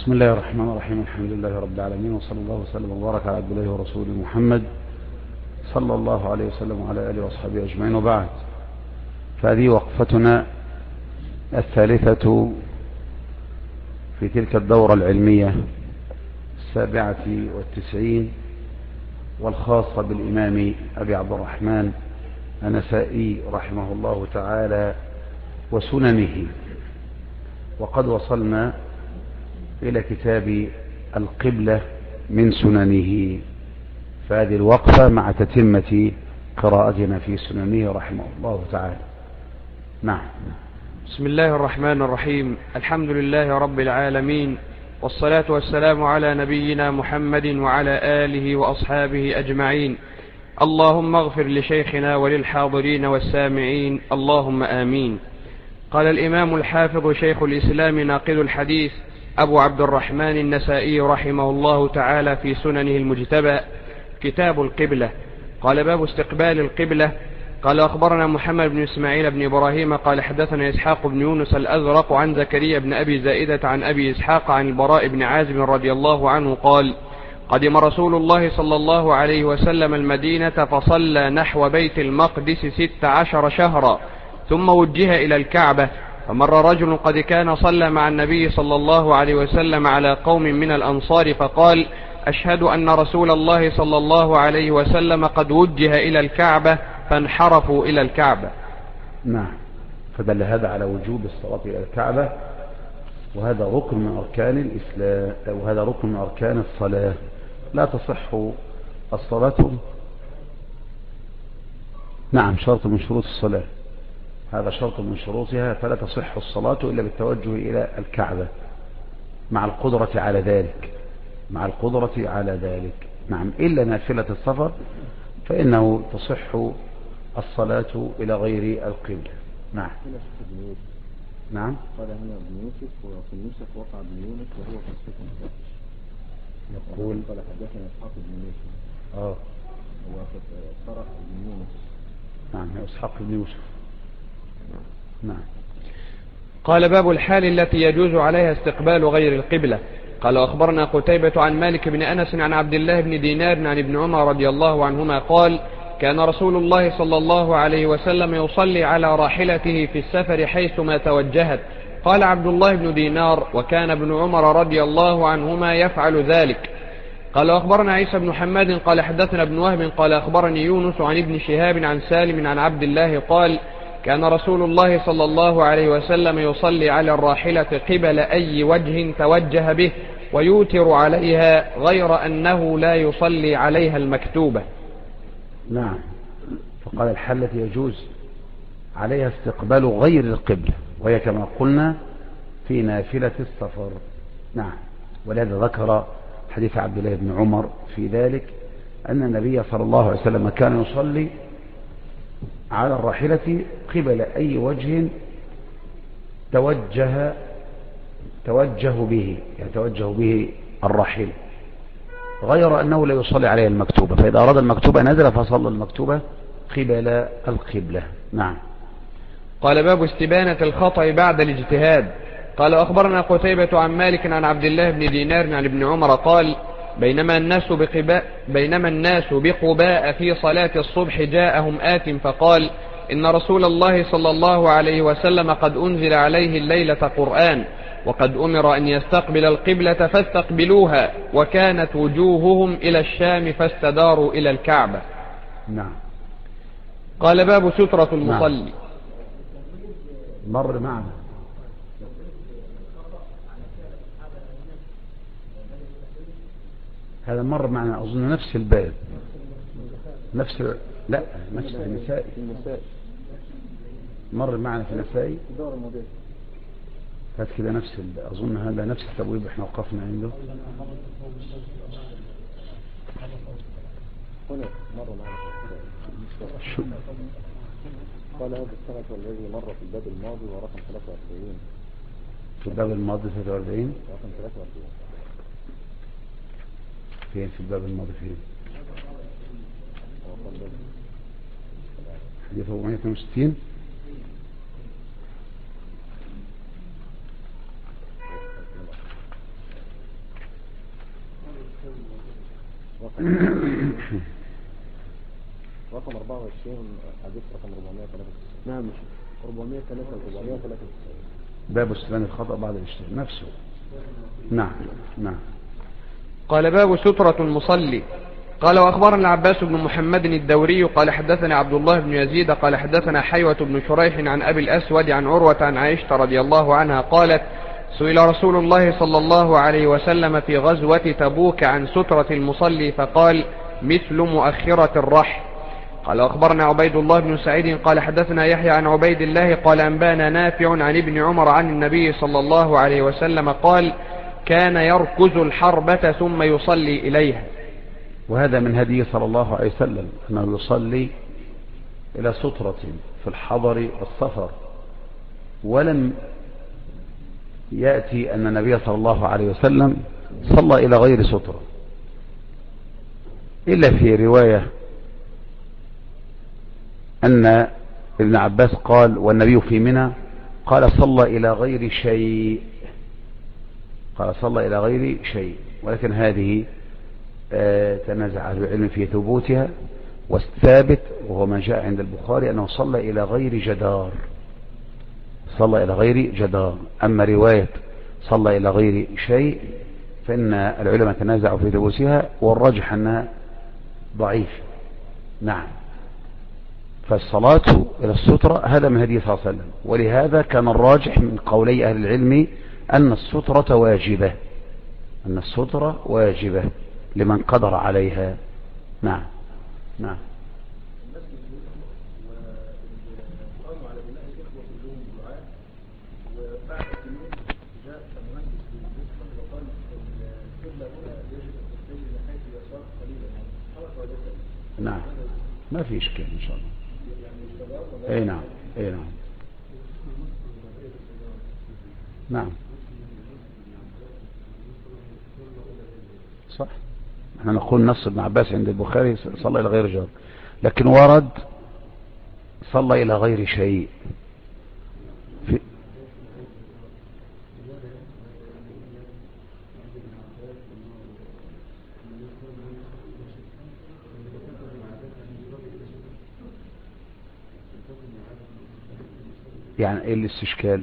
بسم الله الرحمن الرحيم. الحمد لله رب العالمين، وصلى الله وسلم وبارك على عبد الله ورسوله محمد صلى الله عليه وسلم وعلى آله وأصحابه أجمعين، وبعد. فهذه وقفتنا الثالثة في تلك الدورة العلمية 97 والخاصة بالإمام أبي عبد الرحمن النسائي رحمه الله تعالى وسننه. وقد وصلنا إلى كتاب القبلة من سننه، فهذه الوقفة مع تتمة قراءتنا في سننه رحمه الله تعالى. نعم. بسم الله الرحمن الرحيم. الحمد لله رب العالمين، والصلاة والسلام على نبينا محمد وعلى آله وأصحابه أجمعين. اللهم اغفر لشيخنا وللحاضرين والسامعين، اللهم آمين. قال الإمام الحافظ شيخ الإسلام ناقد الحديث أبو عبد الرحمن النسائي رحمه الله تعالى في سننه المجتبى كتاب القبلة. قال: باب استقبال القبلة. قال: أخبرنا محمد بن إسماعيل بن إبراهيم قال حدثنا إسحاق بن يونس الأزرق عن زكريا بن أبي زائدة عن أبي إسحاق عن البراء بن عازب رضي الله عنه قال: قدم رسول الله صلى الله عليه وسلم المدينة فصلى نحو بيت المقدس 16 شهرا، ثم وجه إلى الكعبة، فمر رجل قد كان صلى مع النبي صلى الله عليه وسلم على قوم من الأنصار فقال: أشهد أن رسول الله صلى الله عليه وسلم قد وجه إلى الكعبة، فانحرفوا إلى الكعبة. نعم. فدل هذا على وجوب الصلاة إلى الكعبة، وهذا ركن من أركان الإسلام، وهذا ركن من أركان الصلاة. لا تصح الصلاة، نعم، شرط من شروط الصلاة، هذا شرط من شروطها، فلا تصح الصلاة إلا بالتوجه إلى الكعبة مع القدرة على ذلك، مع القدرة على ذلك. نعم. إلا نافلة السفر فإنه تصح الصلاة إلى غير القبلة. نعم. نعم. قال هنا ابن يوسف، وفي النسخ وقع ابن يونس وهو في السكن. يقول قال حدثنا إسحاق بن يوسف. هو قرأ ابن يونس. نعم، إسحاق بن يوسف. نعم. قال: باب الحال التي يجوز عليها استقبال غير القبلة. قال: أخبرنا قتيبة عن مالك بن أنس عن عبد الله بن دينار عن ابن عمر رضي الله عنهما قال: كان رسول الله صلى الله عليه وسلم يصلي على راحلته في السفر حيثما توجهت. قال عبد الله بن دينار: وكان ابن عمر رضي الله عنهما يفعل ذلك. قال: أخبرنا عيسى بن حماد قال حدثنا ابن وهب قال أخبرني يونس عن ابن شهاب عن سالم عن عبد الله قال: كان رسول الله صلى الله عليه وسلم يصلي على الراحلة قبل أي وجه توجه به، ويوتر عليها، غير أنه لا يصلي عليها المكتوبة. نعم. فقال الحال التي يجوز عليها استقبال غير القبلة، وهي كما قلنا في نافلة السفر. نعم. ولهذا ذكر حديث عبد الله بن عمر في ذلك، أن النبي صلى الله عليه وسلم كان يصلي على الراحلة قبل أي وجه توجه به الراحلة، غير أنه لا يصلي عليها المكتوبة، فإذا أراد المكتوبة نزل فصلى المكتوبة قبل القبلة. نعم. قال: باب استبانة الخطأ بعد الاجتهاد. قال: أخبرنا قتيبة عن مالك عن عبد الله بن دينار عن ابن عمر قال: بينما الناس بقباء في صلاة الصبح جاءهم آت فقال: إن رسول الله صلى الله عليه وسلم قد أنزل عليه الليلة قرآن، وقد أمر أن يستقبل القبلة فاستقبلوها، وكانت وجوههم إلى الشام فاستداروا إلى الكعبة. نعم. قال: باب سترة المصلي. نعم. مر معنا هذا، مر معنا أظن نفس الباب، نفس النسائي، مر معنا في النسائي هذا كده، أظن هذا نفس التبويب احنا وقفنا عنده. هنا مر معنا قال: هذا السنة الذي مر في الباب الماضي ورقم 43. في الباب الماضي 43 رقم 43 فين؟ في الباب الماضي فين؟ حديث 462. رقم 24 حديث رقم 493. نعم 493. باب استلام الخطأ بعد الاشتراك نفسه. نعم نعم. قال باب سترة المصلي. قال وأخبرنا العباس بن محمد الدوري قال حدثنا عبد الله بن يزيد قال حدثنا حيوة بن شريح عن أبي الأسود عن عروة عن عائشة رضي الله عنها قالت سئل رسول الله صلى الله عليه وسلم في غزوة تبوك عن سترة المصلي فقال مثل مؤخرة الرحل. قال أخبرنا عبيد الله بن سعيد قال حدثنا يحيى عن عبيد الله قال أنبانا نافع عن ابن عمر عن النبي صلى الله عليه وسلم قال كان يركز الحربة ثم يصلي إليها. وهذا من هديه صلى الله عليه وسلم أنه يصلي إلى سترة في الحضر والسفر، ولم يأتي أن النبي صلى الله عليه وسلم صلى إلى غير سترة، إلا في رواية أن ابن عباس قال والنبي في منى قال صلى إلى غير شيء، قال صلى إلى غير شيء، ولكن هذه تنازع أهل العلم في ثبوتها، والثابت وهو ما جاء عند البخاري أنه صلى إلى غير جدار، صلى إلى غير جدار. أما رواية صلى إلى غير شيء فإن العلماء تنازعوا في ثبوتها، والراجح أنها ضعيف. نعم. فالصلاة إلى السترة هذا من هدي صلى الله عليه وسلم، ولهذا كان الراجح من قولي أهل العلم أن السترة واجبة، أن السترة واجبة لمن قدر عليها. نعم نعم. نعم ما في إشكال إن شاء الله. أي نعم أي نعم نعم صح. احنا نقول نص ابن عباس عند البخاري صلى إلى غير جار، لكن ورد صلى إلى غير شيء في يعني ايه الاستشكال؟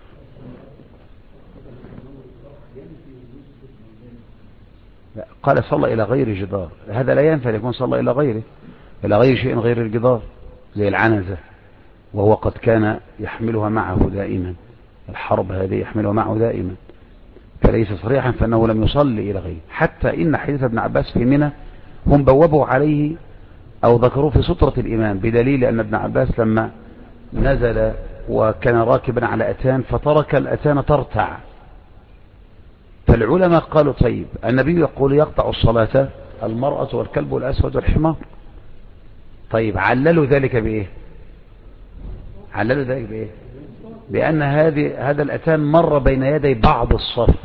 قال صلى إلى غير جدار، هذا لا ينفع يكون صلى إلى غيره، إلى غير شيء غير الجدار، زي العنزة، وهو قد كان يحملها معه دائما، الحرب هذه يحملها معه دائما، فليس صريحا فأنه لم يصلي إلى غيره. حتى إن حديث ابن عباس في منى هم بوبوا عليه أو ذكروه في سترة الإمام، بدليل أن ابن عباس لما نزل وكان راكبا على أتان فترك الأتان ترتع، فالعلماء قالوا طيب النبي يقول يقطع الصلاة المرأة والكلب الأسود والحمار، طيب عللوا ذلك بإيه؟ عللوا ذلك بإيه؟ بأن هذا الأتان مر بين يدي بعض الصف،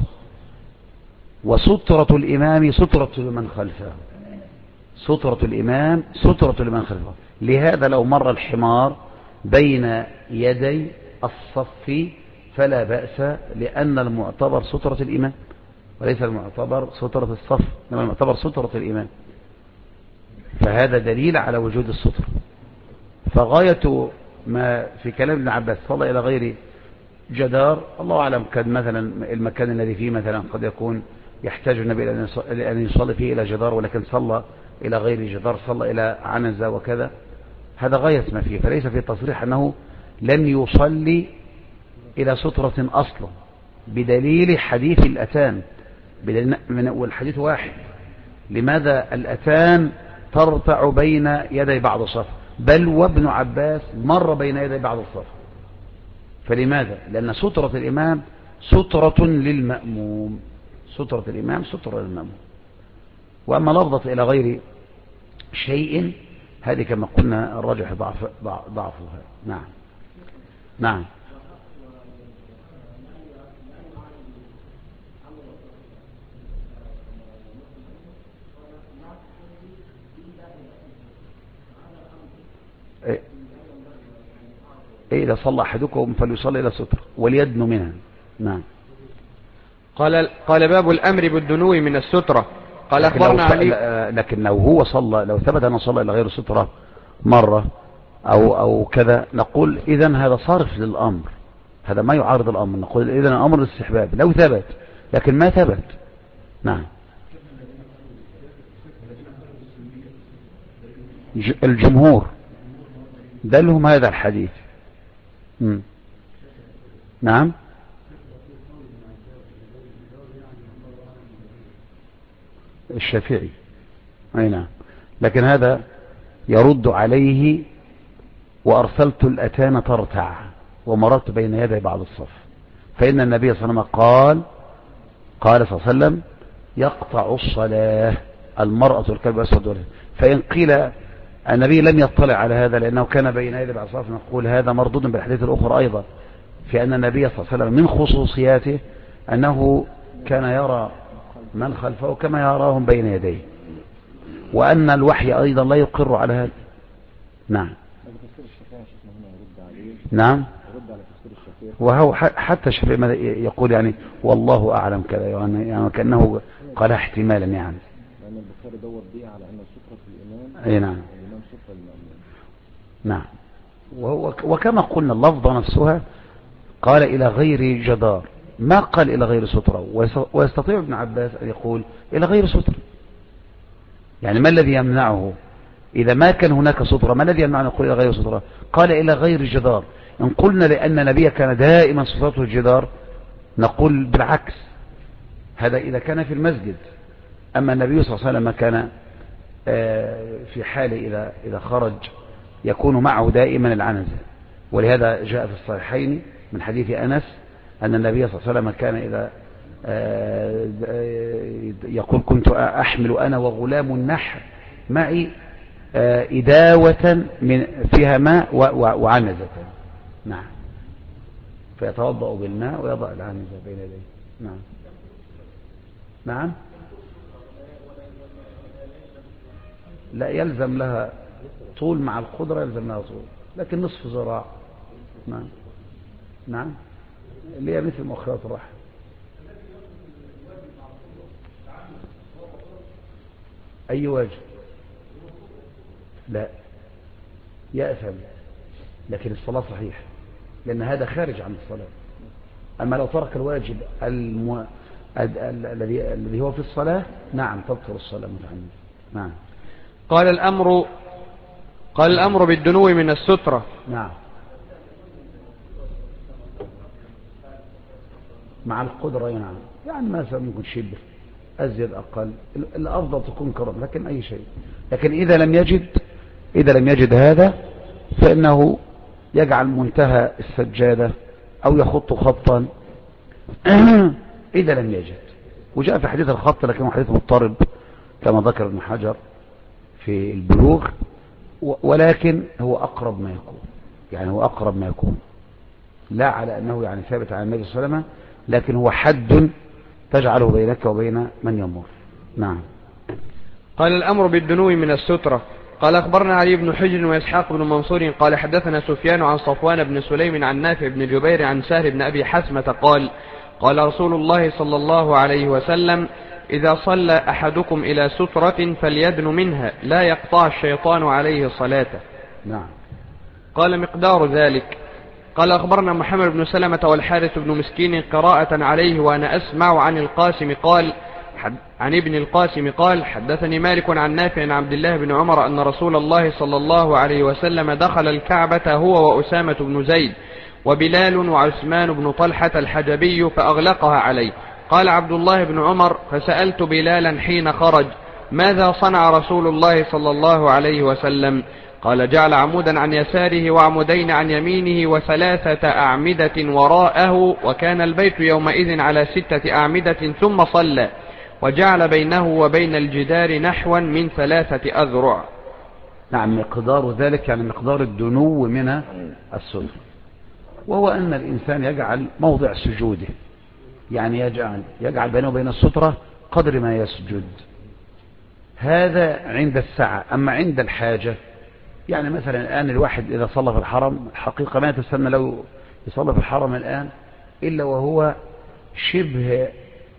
وسترة الإمام سترة لمن خلفه، سترة الإمام سترة لمن خلفه، لهذا لو مر الحمار بين يدي الصف فلا بأس، لأن المعتبر سترة الإمام وليس المعتبر سترة الصف، إنما المعتبر سترة الإمام، فهذا دليل على وجود السترة. فغاية ما في كلام ابن عباس صلى إلى غير جدار، الله أعلم، كان مثلا المكان الذي فيه مثلا قد يكون يحتاج النبي إلى أن يصلي فيه إلى جدار، ولكن صلى إلى غير جدار، صلى إلى عنزة وكذا، هذا غاية ما فيه، فليس في تصريح أنه لم يصلي إلى سترة أصلا، بدليل حديث الأتان، والحديث واحد، لماذا الأتان ترتع بين يدي بعض الصف، بل وابن عباس مر بين يدي بعض الصف، فلماذا؟ لأن سترة الإمام سترة للمأموم، سترة الإمام سترة للمأموم. وأما لفظة إلى غير شيء هذه كما قلنا الراجح ضعفها. نعم نعم. إذا صلى أحدكم فليصلي إلى ستر وليدنو منها. نعم. قال باب الأمر بالدنو من السترة. قال أخبرنا علي. لكن لو هو صلى، لو ثبت أنه صلى إلى غير سترة مرة أو كذا، نقول إذن هذا صارف للأمر، هذا ما يعارض الأمر، نقول إذن الأمر الاستحباب لو ثبت، لكن ما ثبت. نعم. الجمهور دلهم هذا الحديث. نعم. الشافعي أي نعم، لكن هذا يرد عليه وأرسلت الأتان ترتع ومررت بين يدي بعض الصف، فإن النبي صلى الله عليه وسلم قال صلى الله عليه وسلم يقطع الصلاة المرأة الكلب أسود. فإن قيل النبي لم يطلع على هذا لأنه كان بين يدي بعض الصف، نقول هذا مردود بالحديث الأخرى أيضا، في أن النبي صلى الله عليه وسلم من خصوصياته أنه كان يرى من خلفه كما يراهم بين يديه، وأن الوحي أيضا لا يقر على هذا. نعم. نعم. وهو حتى الشافعي يقول يعني والله أعلم كذا، يعني كأنه قال احتمالا يعني. لأن البخاري دور دي على أن السترة في الإمام. أي نعم. الإمام سترة للمأمون. نعم. وكما قلنا اللفظة نفسها قال إلى غير جدار، ما قال إلى غير سترة، ويستطيع ابن عباس أن يقول إلى غير سترة. يعني ما الذي يمنعه إذا ما كان هناك سترة؟ ما الذي يمنعه أن يقول إلى غير سترة؟ قال إلى غير جدار. إن قلنا لأن النبي كان دائما سترته الجدار نقول بالعكس، هذا إذا كان في المسجد. أما النبي صلى الله عليه وسلم كان في حاله إذا خرج يكون معه دائما العنزة، ولهذا جاء في الصحيحين من حديث أنس أن النبي صلى الله عليه وسلم كان إذا يقول كنت أحمل أنا وغلام النحر معي إداوة فيها ماء وعنزة. نعم. فيتوضأ بالماء ويضع العنزة بين يديه. نعم. نعم. لا يلزم لها طول، مع القدرة يلزم لها طول، لكن نصف ذراع. نعم. نعم. اللي هي مثل مؤخرات الرحم. أي واجب؟ لا يأثم، لكن الصلاة صحيح لأن هذا خارج عن الصلاة. أما لو ترك الواجب الذي هو في الصلاة نعم تبطل الصلاة متعمدا. نعم. قال الأمر بالدنو من السترة. نعم. مع القدرة. نعم. يعني مثلا ممكن شبه أزيد أقل، الأفضل تكون كرم، لكن أي شيء. لكن إذا لم يجد هذا فإنه يجعل منتهى السجادة أو يخط خطا إذا لم يجد. وجاء في حديث الخط لكنه حديث مضطرب كما ذكر ابن حجر في البلوغ، ولكن هو أقرب ما يكون، يعني هو أقرب ما يكون، لا على أنه يعني ثابت عن النبي صلى الله عليه وسلم، لكن هو حد تجعله بينك وبين من يمر. نعم. قال الأمر بالدنو من السترة. قال أخبرنا علي بن حجر وإسحاق بن منصور قال حدثنا سفيان عن صفوان بن سليم عن نافع بن جبير عن سهل بن أبي حسمة قال رسول الله صلى الله عليه وسلم إذا صلى أحدكم إلى سترة فليدن منها لا يقطع الشيطان عليه صلاته. نعم. قال مقدار ذلك. قال أخبرنا محمد بن سلمة والحارث بن مسكين قراءة عليه وأنا أسمع عن القاسم قال عن ابن القاسم قال حدثني مالك عن نافع عن عبد الله بن عمر أن رسول الله صلى الله عليه وسلم دخل الكعبة هو وأسامة بن زيد وبلال وعثمان بن طلحة الحجبي فأغلقها عليه. قال عبد الله بن عمر فسألت بلالا حين خرج ماذا صنع رسول الله صلى الله عليه وسلم؟ قال جعل عمودا عن يساره وعمودين عن يمينه وثلاثة أعمدة وراءه، وكان البيت يومئذ على 6 أعمدة، ثم صلى وجعل بينه وبين الجدار نحوا من 3 أذرع. نعم. مقدار ذلك يعني مقدار الدنو من الستر، وهو أن الإنسان يجعل موضع سجوده، يعني يجعل بينه وبين السترة قدر ما يسجد، هذا عند السعة. أما عند الحاجة يعني مثلا الآن الواحد إذا صلى في الحرم الحقيقة ما تستنى لو يصلى في الحرم الآن إلا وهو شبه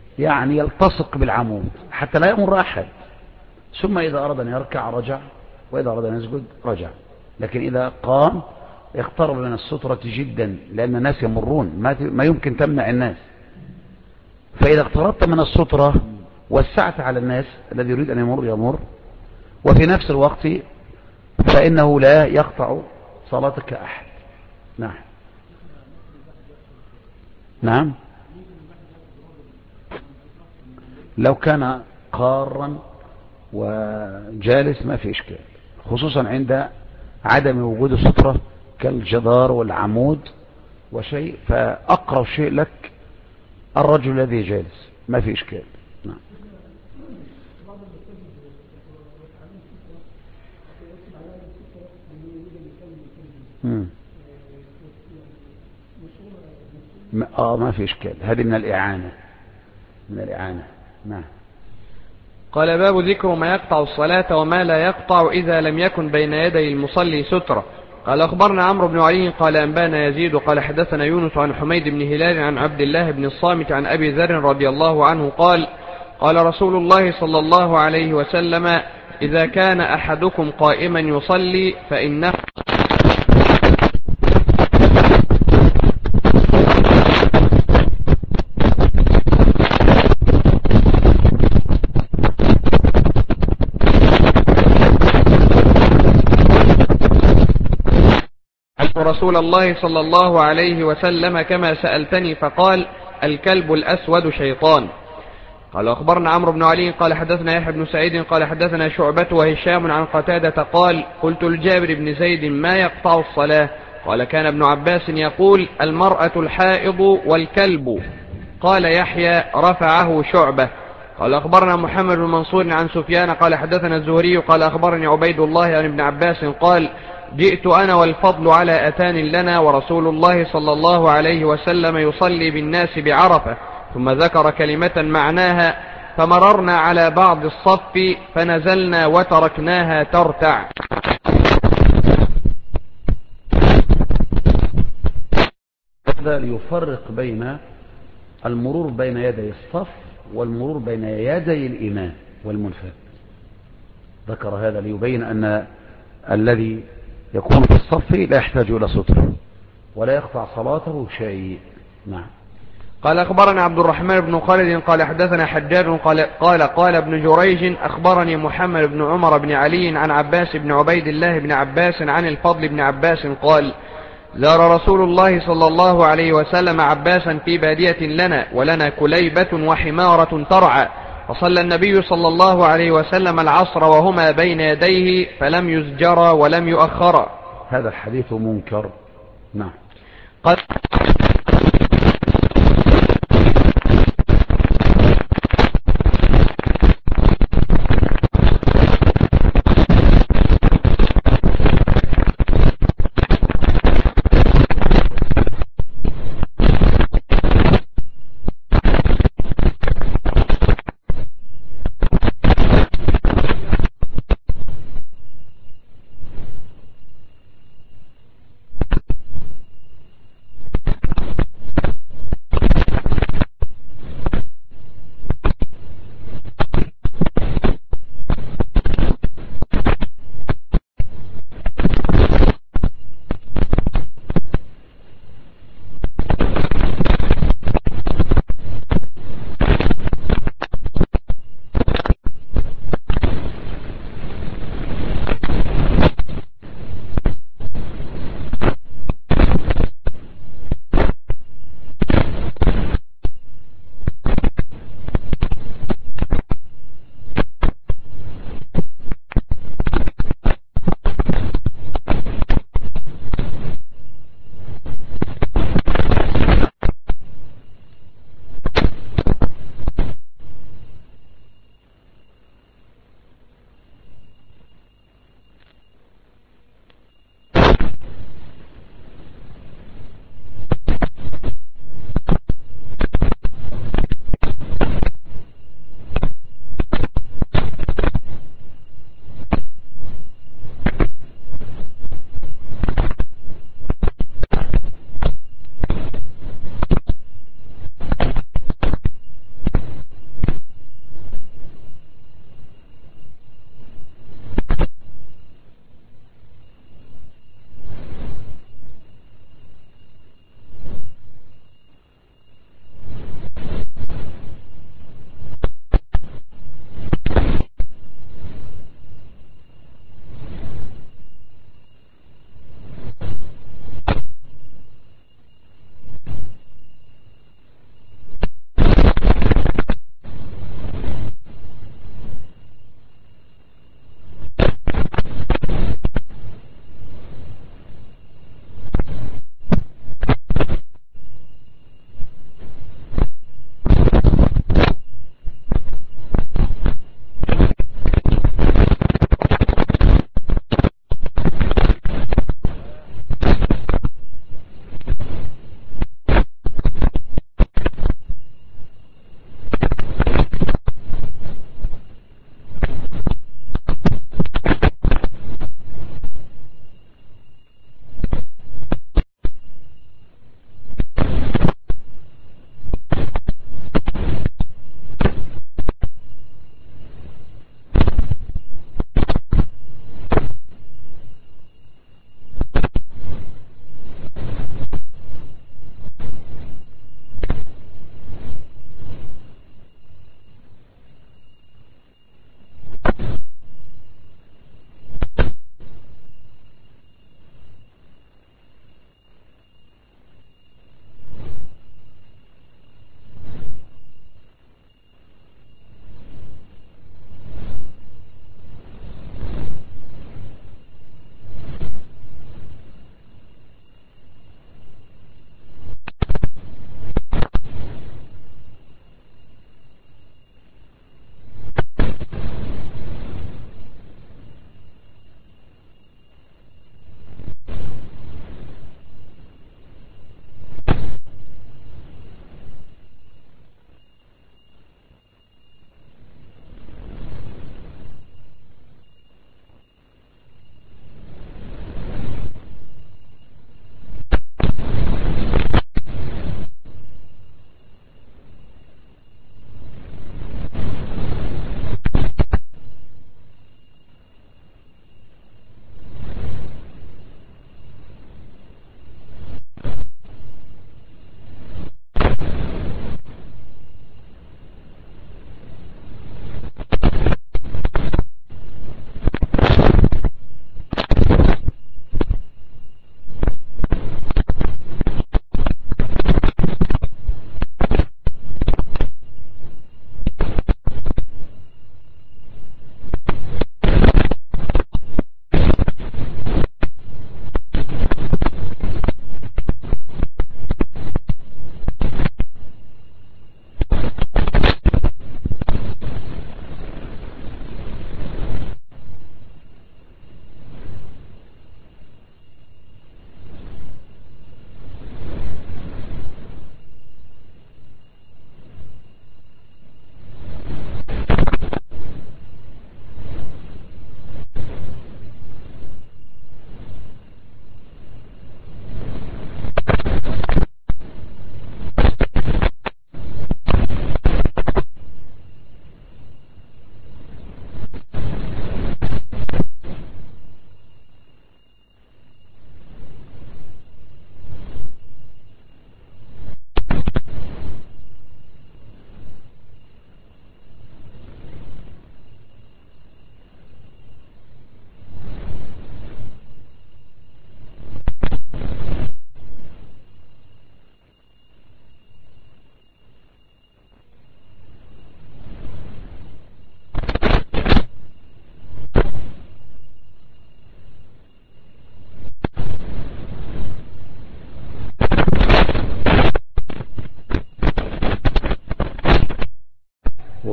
يعني يلتصق بالعمود حتى لا يمر أحد، ثم إذا أراد أن يركع رجع، وإذا أراد أن يسجد رجع. لكن إذا قام يقترب من السترة جدا، لأن الناس يمرون، ما يمكن تمنع الناس. فإذا اقتربت من السترة وسعت على الناس، الذي يريد أن يمر يمر، وفي نفس الوقت فإنه لا يقطع صلاتك أحد. نعم نعم. لو كان قارا وجالس ما في إشكال، خصوصا عند عدم وجود السترة كالجدار والعمود وشيء، فأقرب شيء لك الرجل الذي جالس، ما في إشكال. نعم. ما في إشكال، هذه من الإعانة، من الإعانة. نعم. قال باب ذكر ما يقطع الصلاة وما لا يقطع إذا لم يكن بين يدي المصلي سترة. قال أخبرنا عمرو بن علي قال أنبانا يزيد قال حدثنا يونس عن حميد بن هلال عن عبد الله بن الصامت عن أبي ذر رضي الله عنه قال قال رسول الله صلى الله عليه وسلم إذا كان أحدكم قائما يصلي فإنه رسول الله صلى الله عليه وسلم كما سألتني فقال الكلب الأسود شيطان. قال أخبرنا عمرو بن علي قال حدثنا يحيى بن سعيد قال حدثنا شعبة وهشام عن قتادة قال قلت لجابر بن زيد ما يقطع الصلاة؟ قال كان ابن عباس يقول المرأة الحائض والكلب. قال يحيى رفعه شعبة. قال أخبرنا محمد بن منصور عن سفيان قال حدثنا الزهري قال أخبرني عبيد الله عن ابن عباس قال جئت أنا والفضل على أتان لنا ورسول الله صلى الله عليه وسلم يصلي بالناس بعرفة، ثم ذكر كلمة معناها فمررنا على بعض الصف فنزلنا وتركناها ترتع. هذا ليفرق بين المرور بين يدي الصف والمرور بين يدي الإمام والمنفرد. ذكر هذا ليبين أن الذي يكون في الصف لا يحتاج إلى ستر ولا يقطع صلاته شيء. نعم. قال أخبرنا عبد الرحمن بن خالد قال حدثنا حجاج قال ابن جريج أخبرني محمد بن عمر بن علي عن عباس بن عبيد الله بن عباس عن الفضل بن عباس قال زار رسول الله صلى الله عليه وسلم عباسا في بادية لنا ولنا كليبة وحمارة ترعى، فصلى النبي صلى الله عليه وسلم العصر وهما بين يديه فلم يزجرا ولم يؤخرا. هذا الحديث منكر. نعم. قد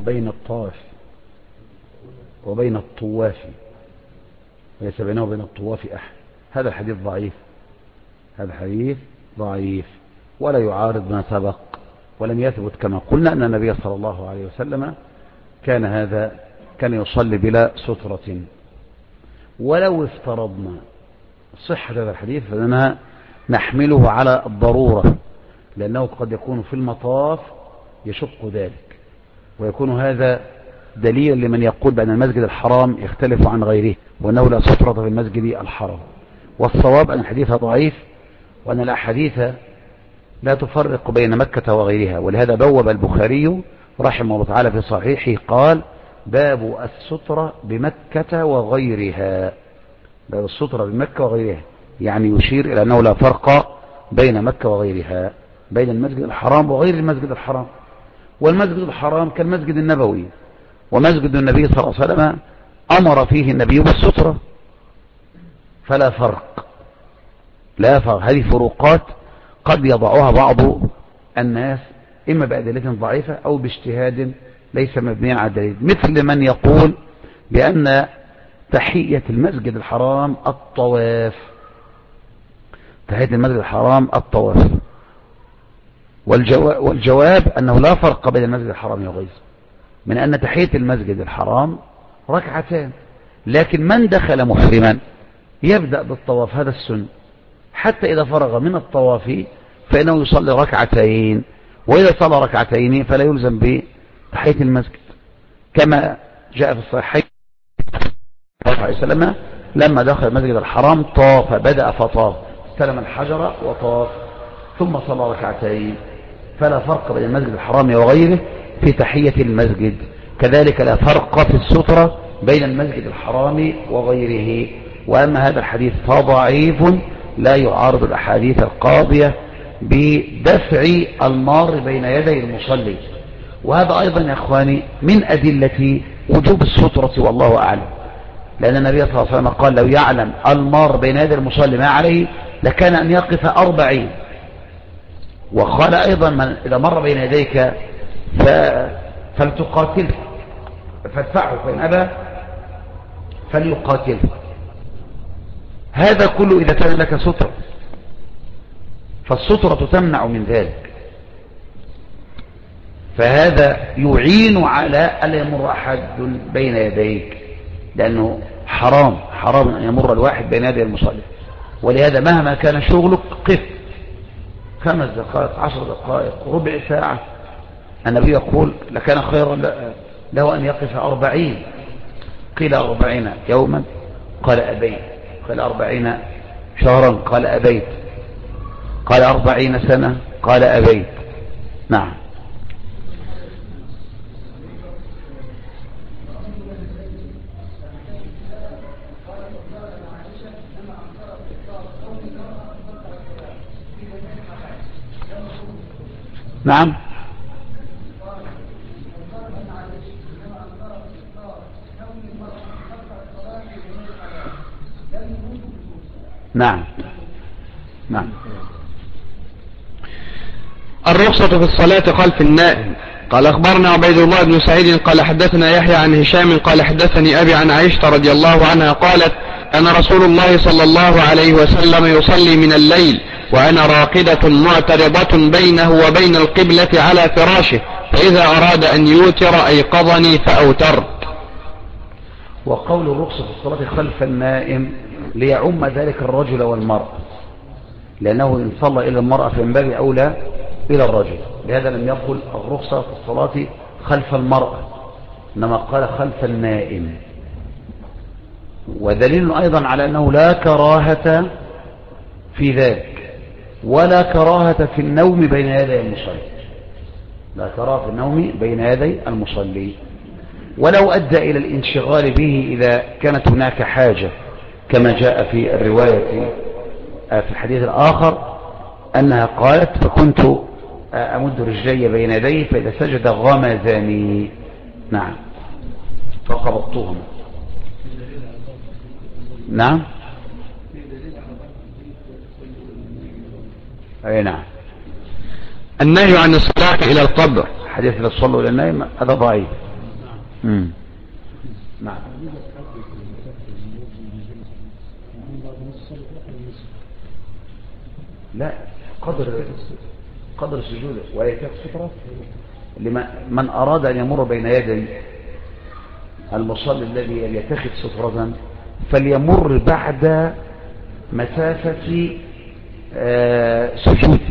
بين الطواف وبين الطواف، وليس بينه وبين الطواف أحد. هذا الحديث ضعيف، هذا الحديث ضعيف ولا يعارض ما سبق، ولم يثبت كما قلنا أن النبي صلى الله عليه وسلم كان يصلي بلا سترة. ولو افترضنا صحة هذا الحديث فإننا نحمله على الضرورة، لأنه قد يكون في المطاف يشق ذلك، ويكون هذا دليل لمن يقول بأن المسجد الحرام يختلف عن غيره وأنه لا سترة في المسجد الحرام. والصواب أن الحديث ضعيف، وأن الأحاديث لا تفرق بين مكة وغيرها. ولهذا بوب البخاري رحمه الله تعالى في صحيحه قال: باب السترة بمكة وغيرها. باب السترة بمكة وغيرها، يعني يشير إلى أنه لا فرق بين مكة وغيرها، بين المسجد الحرام وغير المسجد الحرام. والمسجد الحرام كالمسجد النبوي، ومسجد النبي صلى الله عليه وسلم أمر فيه النبي بالسترة، فلا فرق، لا فرق. هذه فروقات قد يضعها بعض الناس إما بأدلة ضعيفة أو باجتهاد ليس مبنيا على دليل، مثل من يقول بأن تحية المسجد الحرام الطواف، تحية المسجد الحرام الطواف. والجواب أنه لا فرق بين المسجد الحرام وغيره، من أن تحية المسجد الحرام ركعتان، لكن من دخل محرما يبدأ بالطواف، هذا السنة، حتى إذا فرغ من الطواف فإنه يصلي ركعتين، وإذا صلى ركعتين فلا يلزم بتحية المسجد، كما جاء في الصحيحين صلى الله عليه وسلم لما دخل المسجد الحرام طاف، بدأ فطاف، استلم الحجر وطاف ثم صلى ركعتين. فلا فرق بين المسجد الحرام وغيره في تحية المسجد، كذلك لا فرق في السترة بين المسجد الحرام وغيره. وأما هذا الحديث فضعيف لا يعارض الأحاديث القاضية بدفع المار بين يدي المصلي. وهذا أيضا يا أخواني من أدلة وجوب السترة والله أعلم، لأن النبي صلى الله عليه وسلم قال: لو يعلم المار بين يدي المصلي ما عليه لكان أن يقف 40. وقال أيضا: من إذا مر بين يديك فلتقاتله، فادفعه، فإن أبى فليقاتله. هذا كله إذا كان لك سترة، فالسترة تمنع من ذلك، فهذا يعين على ألا يمر أحد بين يديك، لأنه حرام أن يمر الواحد بين يدي المصلي. ولهذا مهما كان شغلك قف 5 دقائق 10 دقائق ربع ساعة. النبي يقول: لكان خيرا له أن يقف 40. قيل 40 يوما قال أبيت، قال 40 شهرا قال أبيت، قال 40 سنة قال أبيت. نعم. نعم. نعم. نعم. الرخصة في الصلاة خلف النائم. قال: أخبرنا عبيد الله بن سعيد قال حدثنا يحيى عن هشام قال حدثني أبي عن عائشة رضي الله عنها قالت: أن رسول الله صلى الله عليه وسلم يصلي من الليل وأنا راقدة معترضة بينه وبين القبلة على فراشه، فإذا أراد أن يوتر أيقظني فأوترت. وقول الرخصة في الصلاة خلف النائم ليعم ذلك الرجل والمرأة، لأنه إن صلى إلى المرأة فمن باب أولى إلى الرجل. لهذا لم يقل الرخصة في الصلاة خلف المرأة، إنما قال خلف النائم. ودليل أيضا على أنه لا كراهة في ذلك، ولا كراهة في النوم بين يدي المصلي، لا كراهة في النوم بين يدي المصلي، ولو أدى إلى الانشغال به إذا كانت هناك حاجة، كما جاء في الرواية في الحديث الآخر أنها قالت: فكنت أمد رجلي بين يديه فإذا سجد غمزني. نعم. فقبضتهما. نعم. أي نعم. النهي عن الصلاة إلى القبر. حديث لا تصلوا إلى النائم هذا ضعيف، نعم. لا، قدر السجود ويكف سترة من أراد أن يمر بين يدي المصلي الذي يتخذ سترة فليمر بعد مسافة سجود،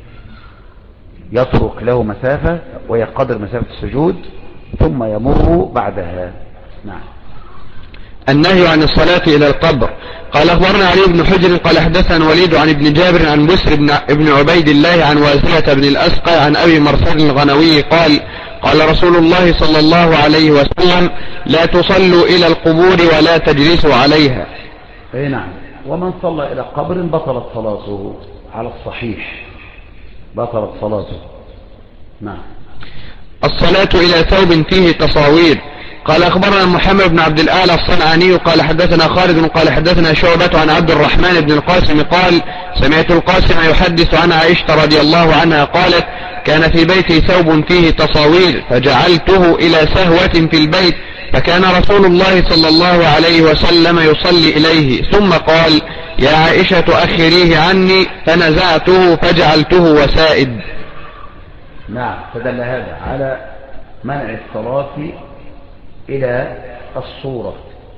يترك له مسافة وهي قدر مسافة السجود ثم يمر بعدها. نعم. النهي عن الصلاة إلى القبر. قال أخبرنا علي بن حجر قال حدثنا وليد عن ابن جابر عن بسر بن عبيد الله عن واسلة بن الأسقى عن أبي مرثد الغنوي قال قال رسول الله صلى الله عليه وسلم لا تصلوا إلى القبور ولا تجلسوا عليها. اي نعم. ومن صلى إلى قبر بطلت صلاته على الصحيح، بطلت صلاته. نعم. الصلاة إلى ثوب فيه تصاوير. قال أخبرنا محمد بن عبد الأعلى الصنعاني قال حدثنا خالد قال حدثنا شعبة عن عبد الرحمن بن القاسم قال سمعت القاسم يحدث عن عائشة رضي الله عنها قالت كان في بيتي ثوب فيه تصاوير فجعلته إلى سهوة في البيت فكان رسول الله صلى الله عليه وسلم يصلي إليه ثم قال يا عائشة أخريه عني فنزعته فجعلته وسائد. نعم. فدل هذا على منع الصلاة إلى الصورة.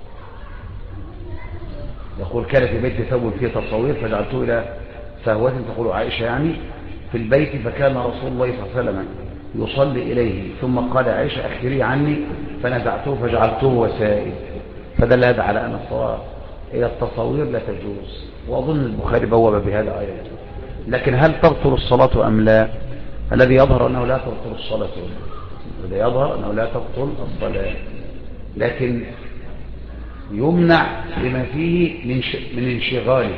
يقول كان في بيت ثوب فيه تصاوير فجعلته إلى سهوة، تقول عائشة يعني في البيت فكان رسول الله صلى الله عليه وسلم يصلي إليه ثم قال عائشة أخري عني فنزعته فجعلته وسائد. فدل هذا على أن الصلاة إلى التصاوير لا تجوز، وأظن البخاري بوب بهذا أيضا. لكن هل تبطل الصلاة أم لا؟ الذي يظهر أنه لا تبطل الصلاة، الذي يظهر أنه لا تبطل الصلاة، لكن يمنع لما فيه من انشغاله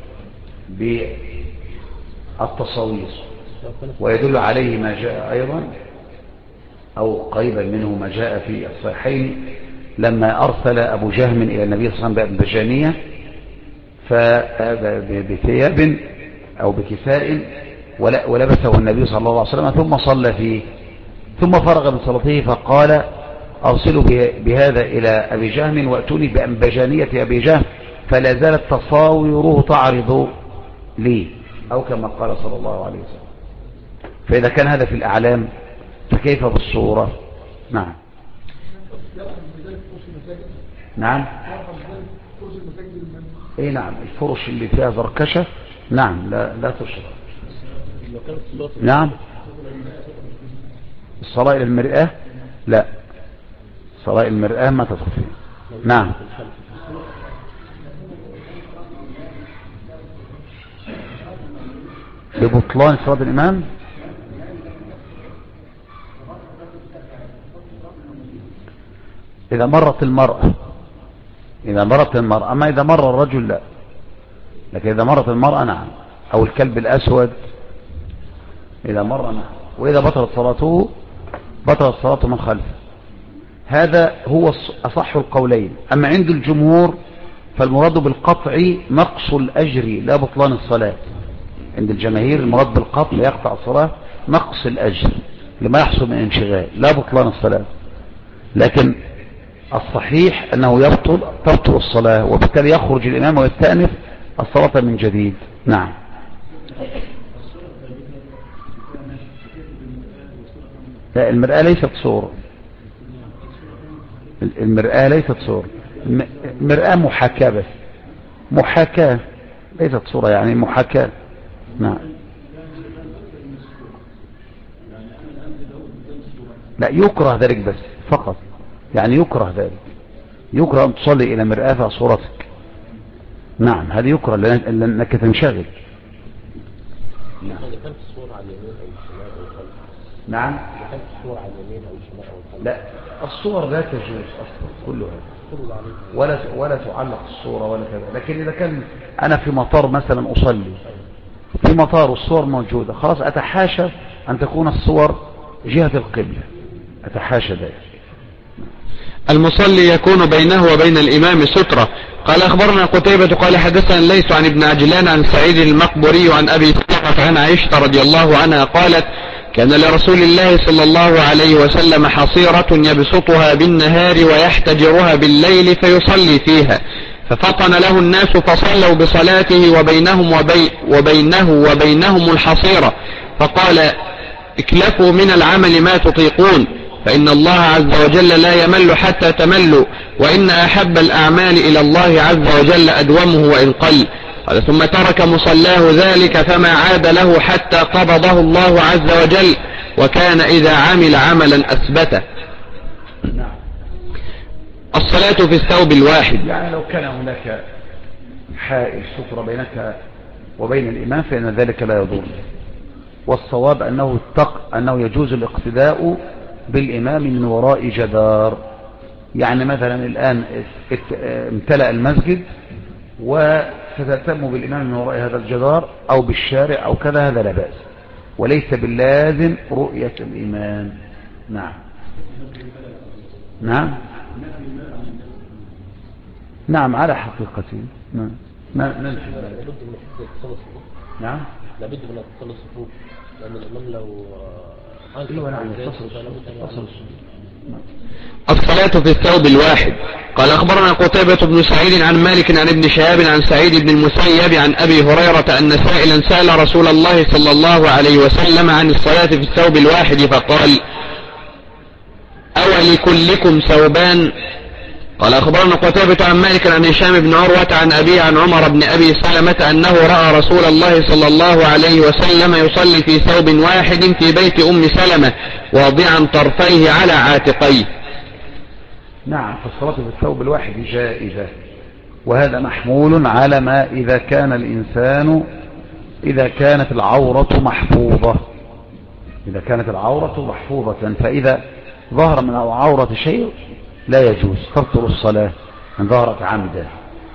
بالتصاوير. ويدل عليه ما جاء أيضا أو قريبا منه ما جاء في الصحيحين لما أرسل أبو جهم إلى النبي صلى الله عليه وسلم بأنبجانية بثياب أو بكساء ولبسه النبي صلى الله عليه وسلم ثم صلى فيه ثم فرغ من صلاته فقال أرسلوا بهذا إلى أبي جهم وأتوني بأنبجانية أبي جهم فلا زالت تصاوره تعرض لي، أو كما قال صلى الله عليه وسلم. فإذا كان هذا في الأعلام فكيف بالصورة؟ نعم. نعم. اي نعم. الفرش اللي فيها زركشة نعم لا تشرع. نعم. الصلاة إلى المرآة لا، الصلاة إلى المرآة ما تدخل فيه. نعم. ببطلان صلاة الإمام إذا مرت المرأة، أما إذا مر الرجل لا، لكن إذا مرت المرأة نعم، أو الكلب الأسود إذا مر نعم. وإذا بطلت صلاته بطلت صلاته من خلفه. هذا هو أصح القولين. أما عند الجمهور فالمراد بالقطع نقص الأجر لا بطلان الصلاة. عند الجماهير المراد بالقطع يقطع الصلاة نقص الأجر لما يحصل من انشغال لا بطلان الصلاة. لكن الصحيح أنه تبطل الصلاة وبالتالي يخرج الإمام ويستأنف الصلاة من جديد. نعم. لا، المرآة ليست صورة. المرآة ليست صورة. المرآة محاكاة بس، محاكاة ليست صورة، يعني محاكاة. نعم. لا، يكره ذلك بس فقط، يعني يكره ذلك، يكره أن تصلي إلى مرآة صورتك. نعم، هذا يكره لأنك تنشغل. نعم. نعم. لا، الصور لا تجوز أصلا كلها، ولا تعلق الصورة ولا كذا. لكن إذا كان أنا في مطار مثلا أصلي في مطار والصور موجودة، خلاص أتحاشى أن تكون الصور جهة القبلة، أتحاشى ذلك. المصلي يكون بينه وبين الإمام سترة. قال أخبرنا قتيبة قال حدثنا ليس عن ابن عجلان عن سعيد المقبري عن أبي سلمة عن عائشة رضي الله عنها قالت كان لرسول الله صلى الله عليه وسلم حصيرة يبسطها بالنهار ويحتجرها بالليل فيصلي فيها، ففطن له الناس فصلوا بصلاته وبينهم الحصيرة، فقال: اكلفوا من العمل ما تطيقون، فإن الله عز وجل لا يمل حتى تملوا، وإن أحب الأعمال إلى الله عز وجل أدومه وإن قل. قال: ثم ترك مصلاه ذلك فما عاد له حتى قبضه الله عز وجل، وكان إذا عمل عملا أثبته. الصلاة في الثوب الواحد، يعني لو كان هناك حائل ستر بينك وبين الإمام فإن ذلك لا يضر، والصواب أنه يجوز الاقتداء بالإمام من وراء جدار. يعني مثلا الآن امتلأ المسجد وستهتم بالإمام من وراء هذا الجدار أو بالشارع أو كذا، هذا لا بأس، وليس باللازم رؤية الإمام. نعم نعم نعم على حقيقته. نعم نعم لابد من اتصال الصفوف، لأن الإمام لو الصلاة في الثوب الواحد. قال: أخبرنا قتيبة بن سعيد عن مالك عن ابن شهاب عن سعيد بن المسيب عن أبي هريرة أن سائلا سأل رسول الله صلى الله عليه وسلم عن الصلاة في الثوب الواحد فقال: أولكلكم ثوبان؟ قال: أخبرنا قتيبة عن مالك عن هشام بن عروة عن أبي عن عمر بن أبي سلمة أنه رأى رسول الله صلى الله عليه وسلم يصلي في ثوب واحد في بيت أم سلمة واضعا طرفيه على عاتقيه. نعم، فالصلاة في الثوب الواحد جائزة، وهذا محمول على ما إذا كانت العورة محفوظة، فإذا ظهر من العورة شيء لا يجوز تبطل الصلاة إن ظهرت عمدا.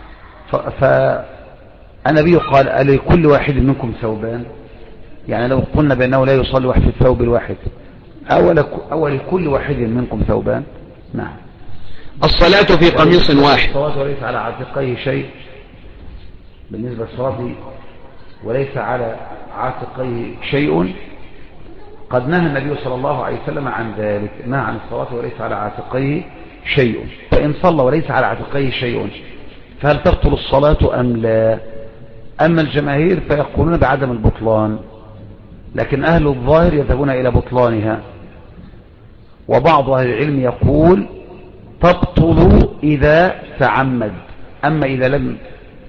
فالنبي قال: ألكل واحد منكم ثوبان؟ يعني لو قلنا بأنه لا يصلي واحد في الثوب الواحد، أو لكل واحد منكم ثوبان؟ نعم. الصلاة في قميص واحد. الصلاة وليس على عاتقيه شيء، بالنسبة للصلاة وليس على عاتقيه شيء، قد نهى النبي صلى الله عليه وسلم عن ذلك، نهى عن الصلاة وليس على عاتقيه شيء. فإن صلى وليس على عاتقيه شيء فهل تبطل الصلاة أم لا؟ أما الجماهير فيقولون بعدم البطلان، لكن أهل الظاهر يذهبون إلى بطلانها، وبعض أهل العلم يقول تبطل إذا تعمد، أما إذا لم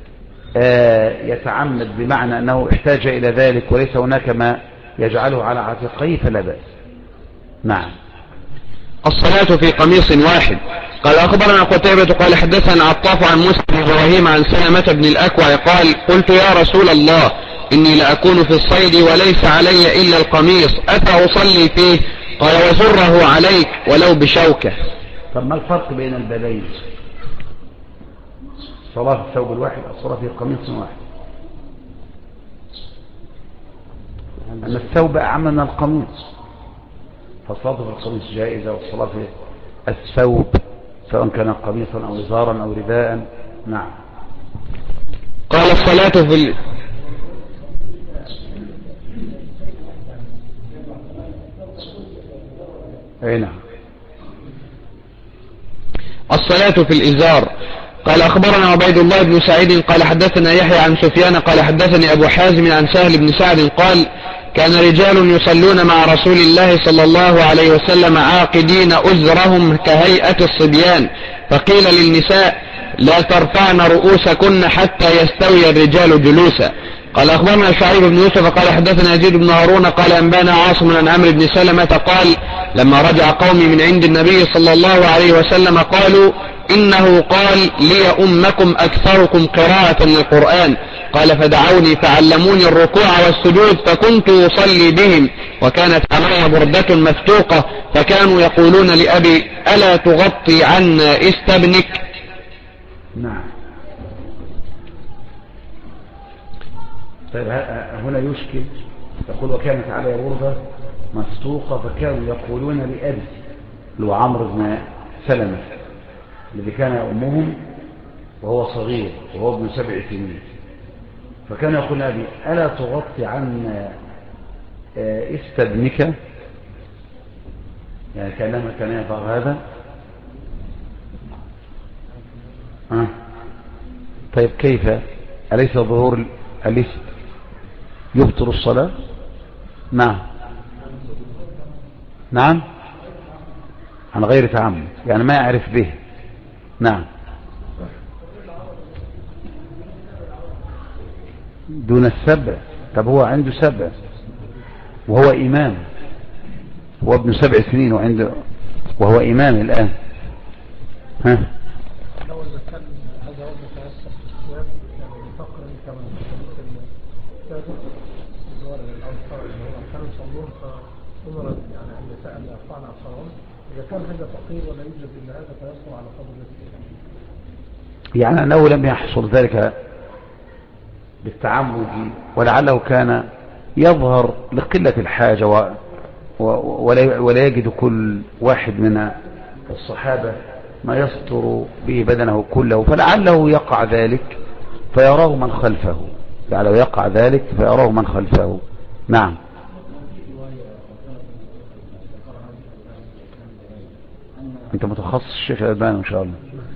يتعمد بمعنى أنه احتاج إلى ذلك وليس هناك ما يجعله على عاتقيه فلا بأس. نعم. الصلاة في قميص واحد. قال: أخبرنا قتيبة قال حدثنا عطاف عن موسى بن إبراهيم عن سلمة بن الأكوع قال: قلت يا رسول الله إني لأكون في الصيد وليس علي إلا القميص، أفأصلي فيه؟ قال: وزره عليك ولو بشوكة. طب ما الفرق بين البابين، الصلاة في الثوب الواحد الصلاة في قميص واحد؟ أن الثوب أعم من القميص، فالصلاة في القميص جائزة، والصلاة في الثوب سواء كان قميصا أو إزارا أو رداء. نعم. قال: الصلاة في نعم. الصلاة في الإزار. قال: أخبرنا عبيد الله بن سعيد قال حدثنا يحيى عن سفيان قال حدثني أبو حازم عن سهل بن سعد قال: كان رجال يصلون مع رسول الله صلى الله عليه وسلم عاقدين أزرهم كهيئة الصبيان، فقيل للنساء: لا ترفعن رؤوسكن حتى يستوي الرجال جلوسا. قال: أخبرنا شعيب بن يوسف قال حدثنا يزيد بن هارون قال أنبانا عاصم عن عمرو بن سلمة قال: لما رجع قومي من عند النبي صلى الله عليه وسلم قالوا: إنه قال لي أمكم أكثركم قراءة للقرآن. قال: فدعوني فعلموني الركوع والسجود فكنت أصلي بهم، وكانت علي بردة مفتوقة، فكانوا يقولون لأبي: ألا تغطي عنا استبنك؟ نعم. طيب هنا يشكل، يقول: وكانت علي بردة مفتوقة فكانوا يقولون لأبي، لو عمرو بن سلمة الذي كان أمهم وهو صغير وهو ابن 7 سنين، فكان يقول أبي: ألا تغطي عنا استدنك، يعني كلامك كان يضع هذا. طيب كيف؟ أليس ظهور الاسم يبطل الصلاة؟ نعم نعم، عن غير تعمد، يعني ما يعرف به. نعم، دون السبع. طب هو عنده 7 وهو إمام، هو ابن 7 سنين وهو إمام الآن. ها، لو إذا كان هذا هو متأثر في الثياب، يعني بفقر كما في السابق اللي هو الأنصار اللي هو كانوا يصلون فأمر يعني النساء أن يرفعن أبصارهن، إذا كان هذا فقير ولا يوجد إلا هذا فيصبر على قدر الرزق. يعني أنه لم يحصل ذلك بالتعمد، ولعله كان يظهر لقلة الحاجة ولا يجد كل واحد من الصحابة ما يستر به بدنه كله، فلعله يقع ذلك فيراه من خلفه، لعله يقع ذلك فيراه من خلفه. نعم. انت متخصص الشيخ الألباني ان شاء الله.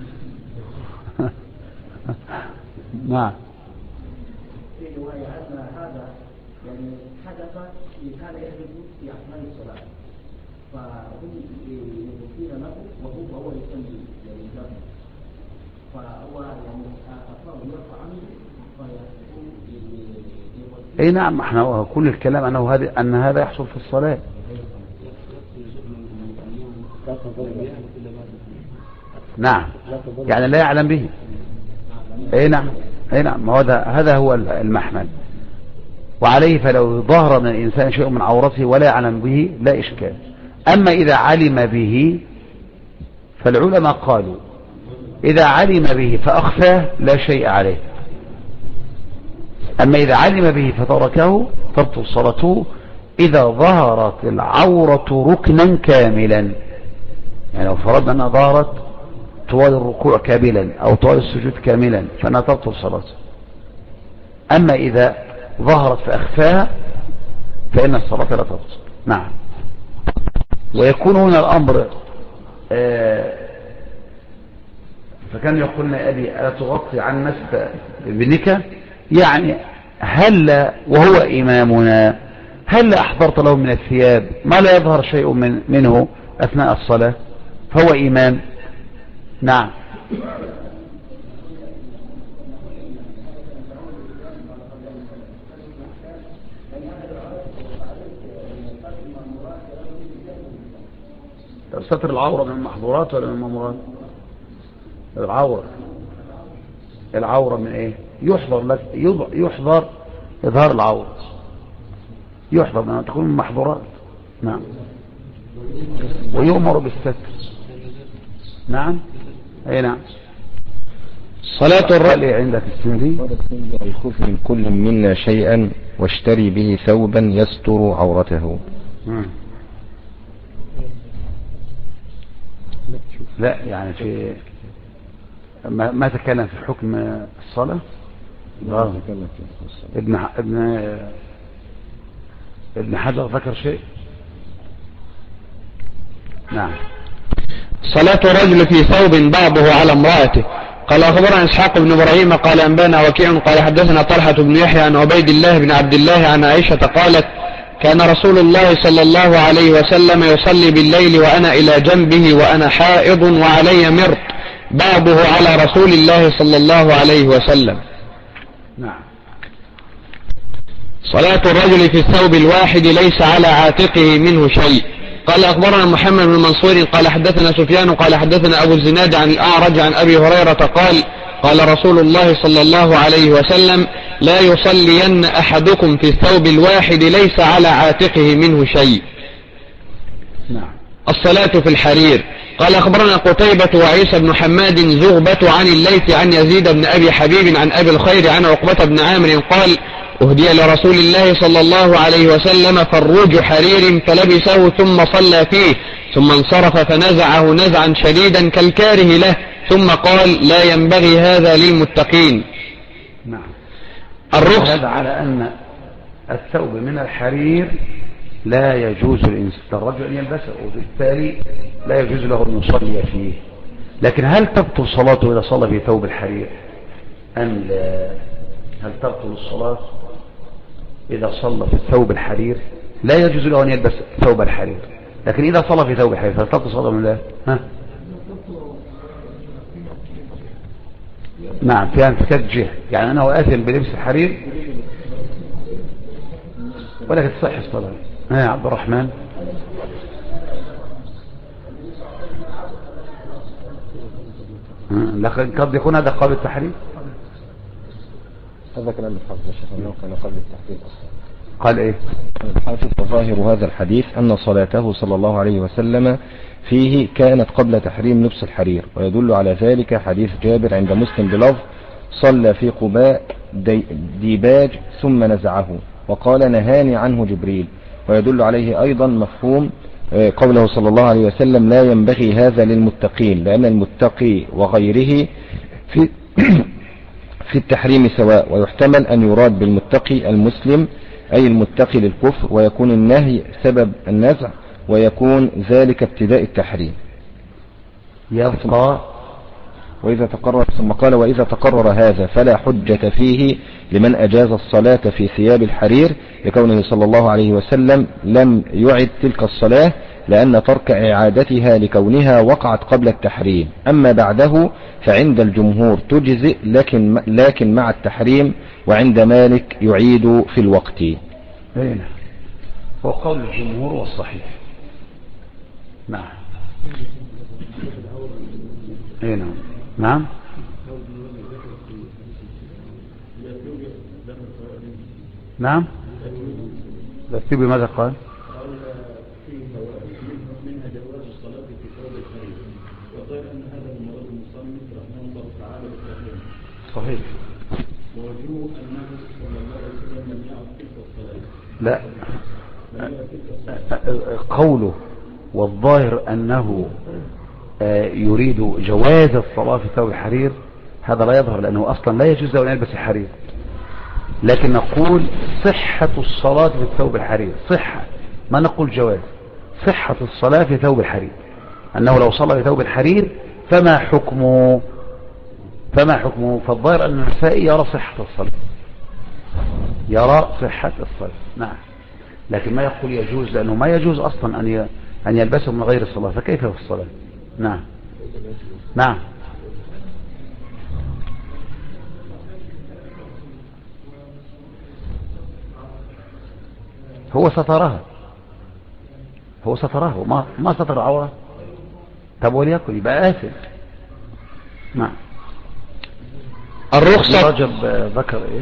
نعم. في رواية أن هذا يعني حدث كان يحدث في أثناء الصلاة، فهم يقولون له وهو يصلي يعني لهم، فهو يعني أطلعه يرفع عنه فيقول اي نعم، احنا كل الكلام أن هذا يحصل في الصلاة. نعم، يعني لا يعلم به. اي نعم، اي نعم، هذا هو المحمل، وعليه فلو ظهر من الإنسان شيء من عورته ولا يعلم به لا إشكال. أما إذا علم به فالعلماء قالوا إذا علم به فأخفاه لا شيء عليه، أما إذا علم به فتركه تبطل صلاته إذا ظهرت العورة ركنا كاملا، يعني لو فرضنا أنها ظهرت طوال الركوع كاملا أو طوال السجود كاملا فأنها تبطل صلاته. أما إذا ظهرت فأخفاها فإن الصلاة لا تبطل. نعم. ويكون هنا الأمر فكان يقولنا أبي ألا تغطي عن نسب ابنك، يعني هل وهو إمامنا هل أحضرت له من الثياب ما لا يظهر شيء منه أثناء الصلاة فهو إمام. نعم. ستر العورة من المحظورات ولا من المأمورات؟ العورة من ايه؟ يحضر إظهار العورة، يحضر من أن تكون من المحظورات. نعم. ويؤمر بالستر. نعم. اي نعم. صلاة الرجل عندك السندي يخف من كل منا شيئا واشتري به ثوبا يستر عورته. لا يعني في ما تكلم في حكم الصلاة. ابن حجر ذكر شيء. نعم. صلاة الرجل في ثوب بعضه على امرأته. قال أخبرنا إسحاق بن إبراهيم قال أنبانا وكيع قال حدثنا طلحة بن يحيى عن عبيد الله بن عبد الله عن عائشة قالت كان رسول الله صلى الله عليه وسلم يصلي بالليل وأنا إلى جنبه وأنا حائض وعلي مرط بعضه على رسول الله صلى الله عليه وسلم. نعم. صلاة الرجل في الثوب الواحد ليس على عاتقه منه شيء. قال أخبرنا محمد بن منصور قال حدثنا سفيان قال حدثنا أبو الزناد عن الأعرج عن أبي هريرة قال قال رسول الله صلى الله عليه وسلم لا يصلين أحدكم في الثوب الواحد ليس على عاتقه منه شيء. نعم. الصلاة في الحرير. قال أخبرنا قتيبة وعيسى بن حماد زغبة عن الليث عن يزيد بن أبي حبيب عن أبي الخير عن عقبة بن عامر قال أهدي لرسول الله صلى الله عليه وسلم فروج حرير فلبسه ثم صلى فيه ثم انصرف فنزعه نزعا شديدا كالكاره له ثم قال لا ينبغي هذا للمتقين. نعم. الرخص. هذا على أن الثوب من الحرير لا يجوز للرجل أن يلبسه، وبالتالي لا يجوز له أن يصلي فيه. لكن هل تبطل صلاته إذا صلى في ثوب الحرير أم لا؟ هل تبطل الصلاة إذا صلى في الثوب الحرير؟ لا يجوز له أن يلبس ثوب الحرير، لكن إذا صلى في ثوب الحرير هل تبطل صلاته أم لا؟ نعم، فيها انفكاك جهة، يعني أنا آثم بلبس الحرير ولكن تصح الصلاة. يا عبد الرحمن. لكن قد يكون هذا قبل التحريم. هذا كلام الحافظ الشيخ أنه كان قبل التحريم أصلا. قال إيه الحافظ؟ وظاهر هذا الحديث أن صلاته صلى الله عليه وسلم فيه كانت قبل تحريم لبس الحرير، ويدل على ذلك حديث جابر عند مسلم بلفظ صلى في قباء ديباج ثم نزعه وقال نهاني عنه جبريل. ويدل عليه أيضا مفهوم قوله صلى الله عليه وسلم لا ينبغي هذا للمتقين، لأن المتقي وغيره في التحريم سواء، ويحتمل أن يراد بالمتقي المسلم أي المتقي للكفر، ويكون النهي سبب النزع، ويكون ذلك ابتداء التحريم. يبقى وإذا تقرر، ثم قال وإذا تقرر هذا فلا حجة فيه لمن أجاز الصلاة في ثياب الحرير، لكونه صلى الله عليه وسلم لم يعد تلك الصلاة، لأن ترك إعادتها لكونها وقعت قبل التحريم. أما بعده فعند الجمهور تجزئ لكن مع التحريم، وعند مالك يعيد في الوقت. هنا هو قول الجمهور والصحيح. نعم. هنا نعم. نعم. بس بماذا قال؟ منها جواز الصلاة في ثوب الحرير، وقال أن هذا المراد المصنف رحمه الله تعالى بالتحريم. صحيح. ووجوه أنه صلى الله عليه وسلم لم يعد تلك الصلاة. لا، قوله والظاهر أنه يريد جواز الصلاة في ثوب الحرير، هذا لا يظهر، لأنه أصلا لا يجوز له أن يلبس الحرير، لكن نقول صحة الصلاة في ثوب الحرير، صحة، ما نقول جواز، صحة الصلاة في ثوب الحرير، أنه لو صلى في ثوب الحرير فما حكمه. فالظاهر أن النسائي يرى صحة الصلاة، يرى صحة الصلاة. نعم، لكن ما يقول يجوز، لأنه ما يجوز أصلا أن يلبسه من غير الصلاة، فكيف في الصلاة؟ نعم. نعم. هو ستراه ما ستر عورة. طب وليكن يبقى آثم. نعم. الرخصة. رجب ذكر ايه؟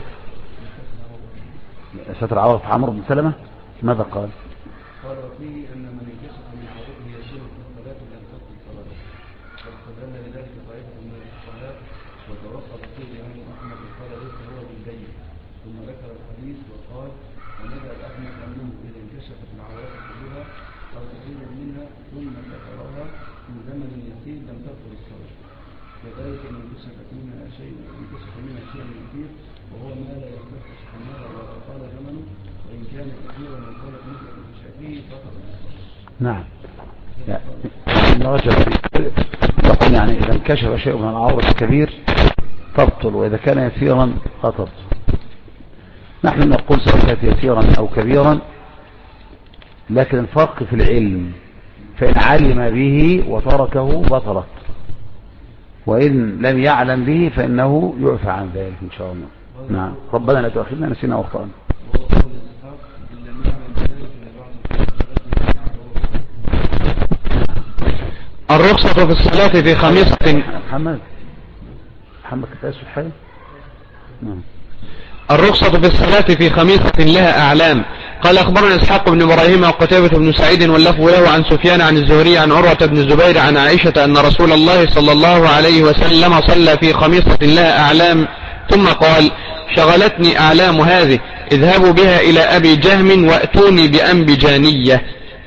ستر عورة عمرو بن سلمة، ماذا قال؟ قال فيه أن من انكشف من عورته يشير في الصلاة لم تبطل صلاته، واستدل لذلك طائفة من الفقهاء وتوقف فيه الإمام أحمد وقال ليس هو بالبين، ثم ذكر الحديث وقال ومذهب أحمد أنه إذا انكشفت العورات كلها أو كثير منها ثم سترها في زمن يسير لم تبطل الصلاة، وذلك إن انكشف منها شيء كثير وهو ما لا يستفتح حمالة ولا طال زمنه، وإن كان كثيرا من طالت مثل انكشافه فقط. نعم. يقول يعني إذا انكشف شيء من العورة الكبير تبطل، وإذا كان يسيرا لا تبطل. نحن نقول سواء كانت يسيرا أو كبيرا، لكن الفرق في العلم، فإن علم به وتركه بطلت، وإن لم يعلم به فإنه يعفى عن ذلك إن شاء الله. نعم. ربنا لا تؤاخذنا نسينا وأخطأنا. الرخصة في الصلاة في خميصة. محمد كتاسو حاجة. نعم. الرخصة في الصلاة في خميصة لها أعلام. قال أخبرنا إسحاق بن إبراهيم وقتيبة بن سعيد واللفظ له عن سفيان عن الزهري عن عروة بن الزبير عن عائشة أن رسول الله صلى الله عليه وسلم صلى في خميصة لها أعلام ثم قال شغلتني أعلام هذه، اذهبوا بها إلى أبي جهم وأتوني بأنبجانية.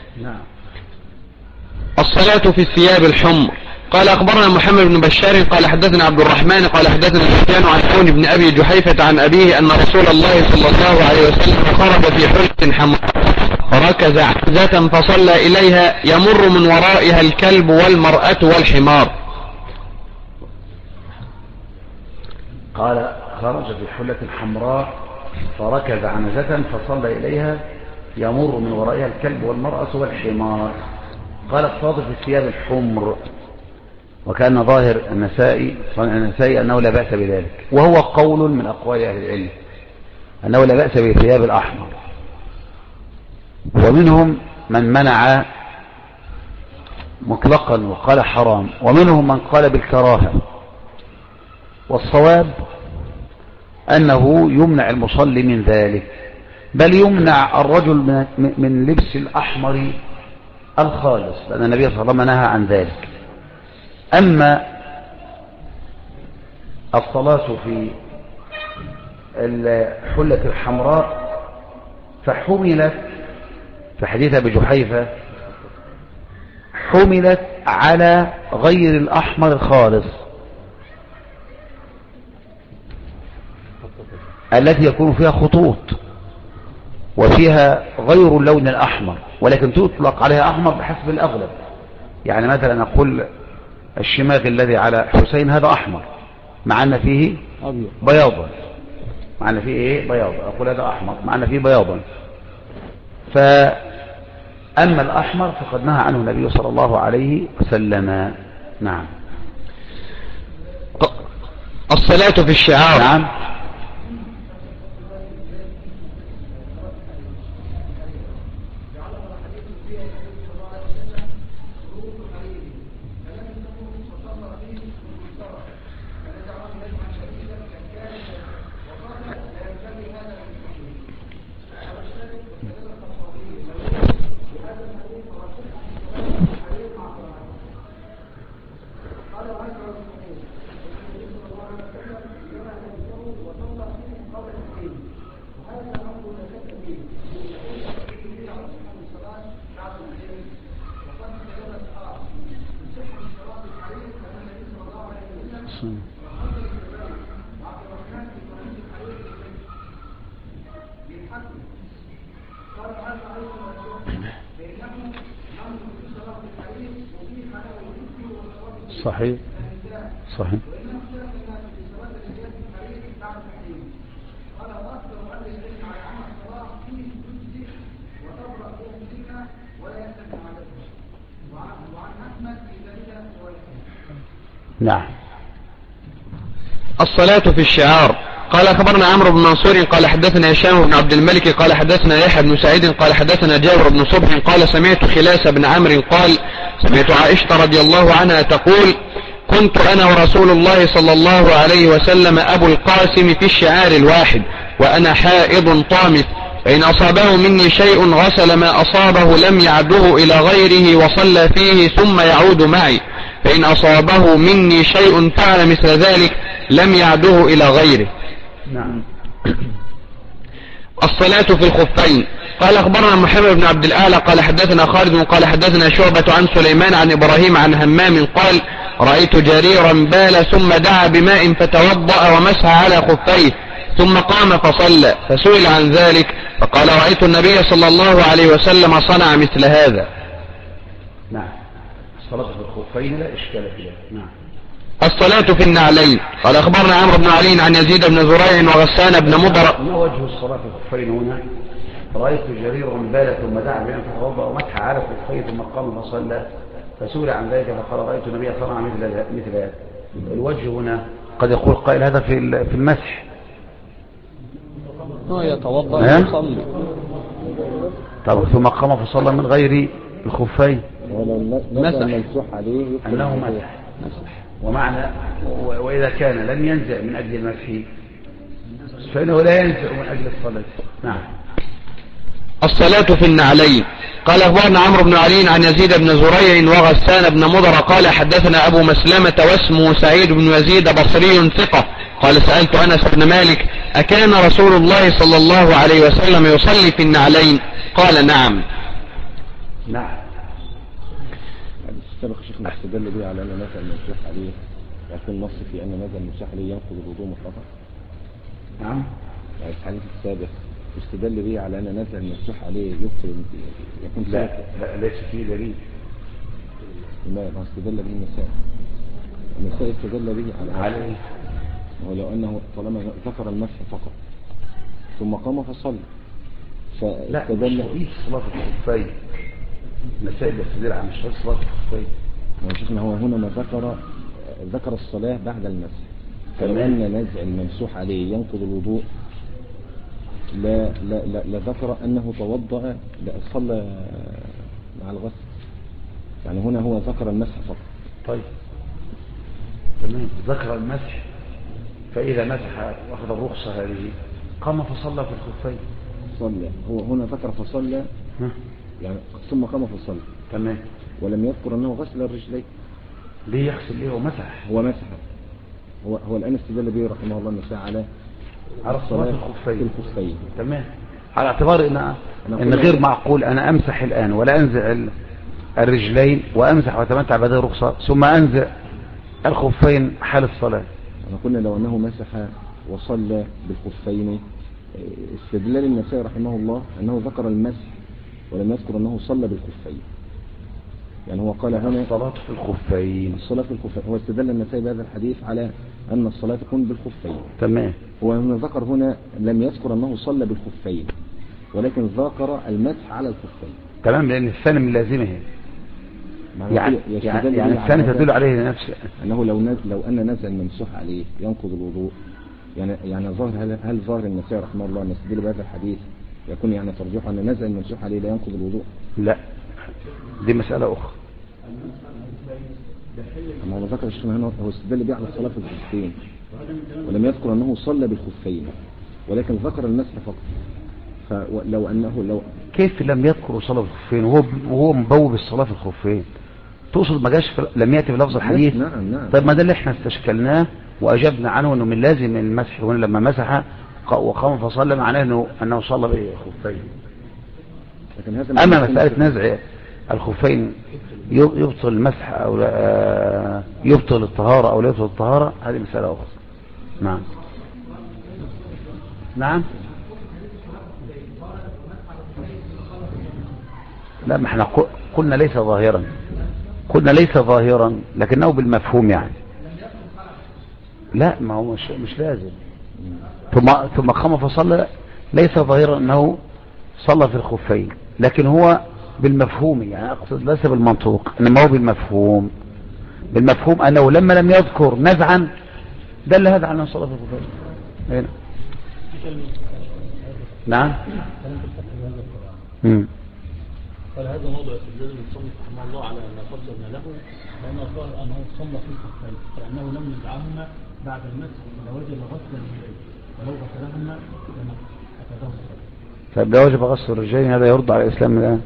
الصلاة في الثياب الحمر. قال أخبرنا محمد بن بشار قال حدثنا عبد الرحمن قال حدثنا سفيان عن عون بن أبي جحيفة عن أبيه أن رسول الله صلى الله عليه وسلم خرج في حلة حمراء فركز عنزة فصلى إليها يمر من ورائها الكلب والمرأة والحمار. قال خرج بحلة حمراء فركز عنزة فصلى إليها يمر من ورائها الكلب والمرأة والحمار. قال الصادق في الثياب الحمر، وكان ظاهر النسائي أنه لا بأس بذلك، وهو قول من أقوال أهل العلم أنه لا بأس بالثياب الأحمر. ومنهم من منع مطلقا وقال حرام، ومنهم من قال بالكراهة. والصواب أنه يمنع المصلي من ذلك، بل يمنع الرجل من لبس الأحمر الخالص، لأن النبي صلى الله عليه وسلم نهى عن ذلك. أما الصلاة في الحلة الحمراء فحملت في حديث أبي جحيفة، حملت على غير الأحمر الخالص التي يكون فيها خطوط وفيها غير اللون الأحمر، ولكن تطلق عليها أحمر بحسب الأغلب. يعني مثلا نقول الشماغ الذي على حسين هذا أحمر مع أن فيه بياضا، مع أن فيه إيه بياضا، أقول هذا أحمر مع أن فيه بياضا. فأما الأحمر فقد نهى عنه النبي صلى الله عليه وسلم. نعم. الصلاة في الشعار. نعم. صحيح صحيح. نعم. الصلاة في الشعار. قال أخبرنا عمرو بن منصور قال حدثنا هشام بن عبد الملك قال حدثنا يحيى بن سعيد قال حدثنا جابر بن صبح قال سمعت خلاس بن عمرو قال سمعت عائشة رضي الله عنها تقول كنت أنا ورسول الله صلى الله عليه وسلم أبو القاسم في الشعار الواحد وأنا حائض طامث، فإن أصابه مني شيء غسل ما أصابه لم يعده إلى غيره وصلى فيه ثم يعود معي، فإن أصابه مني شيء فعل مثل ذلك لم يعده إلى غيره. نعم. الصلاة في الخفين. قال أخبرنا محمد بن عبد الأعلى قال حدثنا خالد قال حدثنا شعبة عن سليمان عن إبراهيم عن همام قال رأيت جريرا بال ثم دعا بماء فتوضأ ومسح على خفيه ثم قام فصلى، فسئل عن ذلك فقال رأيت النبي صلى الله عليه وسلم صنع مثل هذا. نعم. الصلاة في الخفين لا إشكال فيها. نعم. الصلاة في النعلين. قال أخبرنا عمرو بن علي عن يزيد بن زريع وغسان بن مضر. ما وجه الصلاة في الخفين هنا؟ رأيت جريرا بال ثم دعا بماء فتوضأ ومسح على خفيه ثم قام فصلى، فسئل عن ذلك فقال رأيت النبي صنع مثل هذا. الوجه هنا قد يقول قائل هذا في المسح، هو يتوضأ ويصلي. طب ثم قام فصلى من غير الخفين، مسح عليه أنه مسح. ومعنى وإذا كان لم ينزع من أجل المسح فإنه لا ينزع من أجل الصلاة. نعم. الصلاة في النعلين. قال أخبرنا عمرو بن علي عن يزيد بن زريع وغسان بن مضر قال حدثنا أبو مسلمة واسمه سعيد بن يزيد بصري ثقة قال سألت أنس بن مالك أكان رسول الله صلى الله عليه وسلم يصلي في النعلين؟ قال نعم. نعم. سبق شيخنا استدل به على أن نزل المسح عليه يكون نص في أن نزل المسح عليه ينقض الوضوء مطلقا. نعم. يعني الحديث السابق استدل به على أن نزع المفتوح عليه يبطل يكون لا لا ليس فيه دليل. ما استدل به النساء استدل به على إيه؟ ولو أنه طالما ذكر المسح فقط ثم قام فصلى لا فاستدل مش صلاة الخفين. مسائل الاستدلال على مش صلاة الخفين. وشيخنا هو هنا ما ذكر الصلاة بعد المسح. فلو أن نزع الممسوح عليه ينقض الوضوء لا ذكر أنه توضأ صلى مع الغسل. يعني هنا هو ذكر المسح فقط. طيب تمام، ذكر المسح، فإذا مسح واخذ الرخصة هذه قام فصلى في الخفين. صلى هو هنا ذكر فصلى يعني ثم قام فصلى. تمام. ولم يذكر أنه غسل الرجلين. ليه يغسل؟ ليه؟ هو مسح. هو الآن استدل به رحمه الله النساء على الصلاة في الخفين. تمام. على اعتبار ان غير معقول انا امسح الان ولا انزع الرجلين وامسح واتمتع بهذه الرخصة ثم انزع الخفين حال الصلاة. قلنا لو انه مسح وصلى بالخفين استدلال النساء رحمه الله انه ذكر المسح ولم يذكر انه صلى بالخفين. يعني هو قال هنا الصلاة في الخفين. هو استدل النساء بهذا الحديث على ان الصلاة تكون بالخفين. تمام. هو هنا ذكر هنا لم يذكر انه صلى بالخفين ولكن ذكر المسح على الخفين. تمام، لان الثاني من لازمه يعني الثاني تدل عليه نفسه انه لو ان نزع الممسوح عليه ينقض الوضوء. يعني ظاهر هل ظاهر النساء رحمه الله ان يستدل بهذا الحديث يكون يعني ترجيح ان نزع الممسوح عليه لا ينقض الوضوء؟ لا، دي مسألة أخرى. أما هو ذكر الشيخ هنا هو استدل به على الصلاة في الخفين ولم يذكر أنه صلى بالخفين ولكن ذكر المسح فقط. فلو أنه كيف لم يذكر صلاة بالخفين وهو مبوب الصلاة في الخفين؟ تقصد ما جاش لم يأتي بلفظ الحديث؟ نعم. طيب ما ده اللي احنا استشكلناه وأجبنا عنه أنه من لازم المسح. هنا لما مسح وقام فصلى معناه أنه صلى بالخفين. أما مسألة نزع الخفين يبطل المسح أو يبطل الطهارة أو لا يبطل الطهارة، هذه مسألة أخرى. نعم. لا، ما احنا قلنا ليس ظاهرا لكنه بالمفهوم يعني. لا، ما هو مش لازم. ثم قام فصلى ليس ظاهرا أنه صلى في الخفين لكن هو بالمفهوم، يعني أقصد ليس بالمنطوق إنما هو بالمفهوم أنه لما لم يذكر نزعا دل هذا على أنه صلى في الخفين هنا. نعم. قال هذا موضع استدلال المصنف رحمه الله على ما قدمنا له لأن الظاهر أنه صلى في الخفين فإنه لم يدعهما بعد المسح لوجب غسل الرجلين ولو غسلهما لأخذه الصلاة. طيب ده واجب غسل الرجلين، هذا يرد على الإسلام الآن؟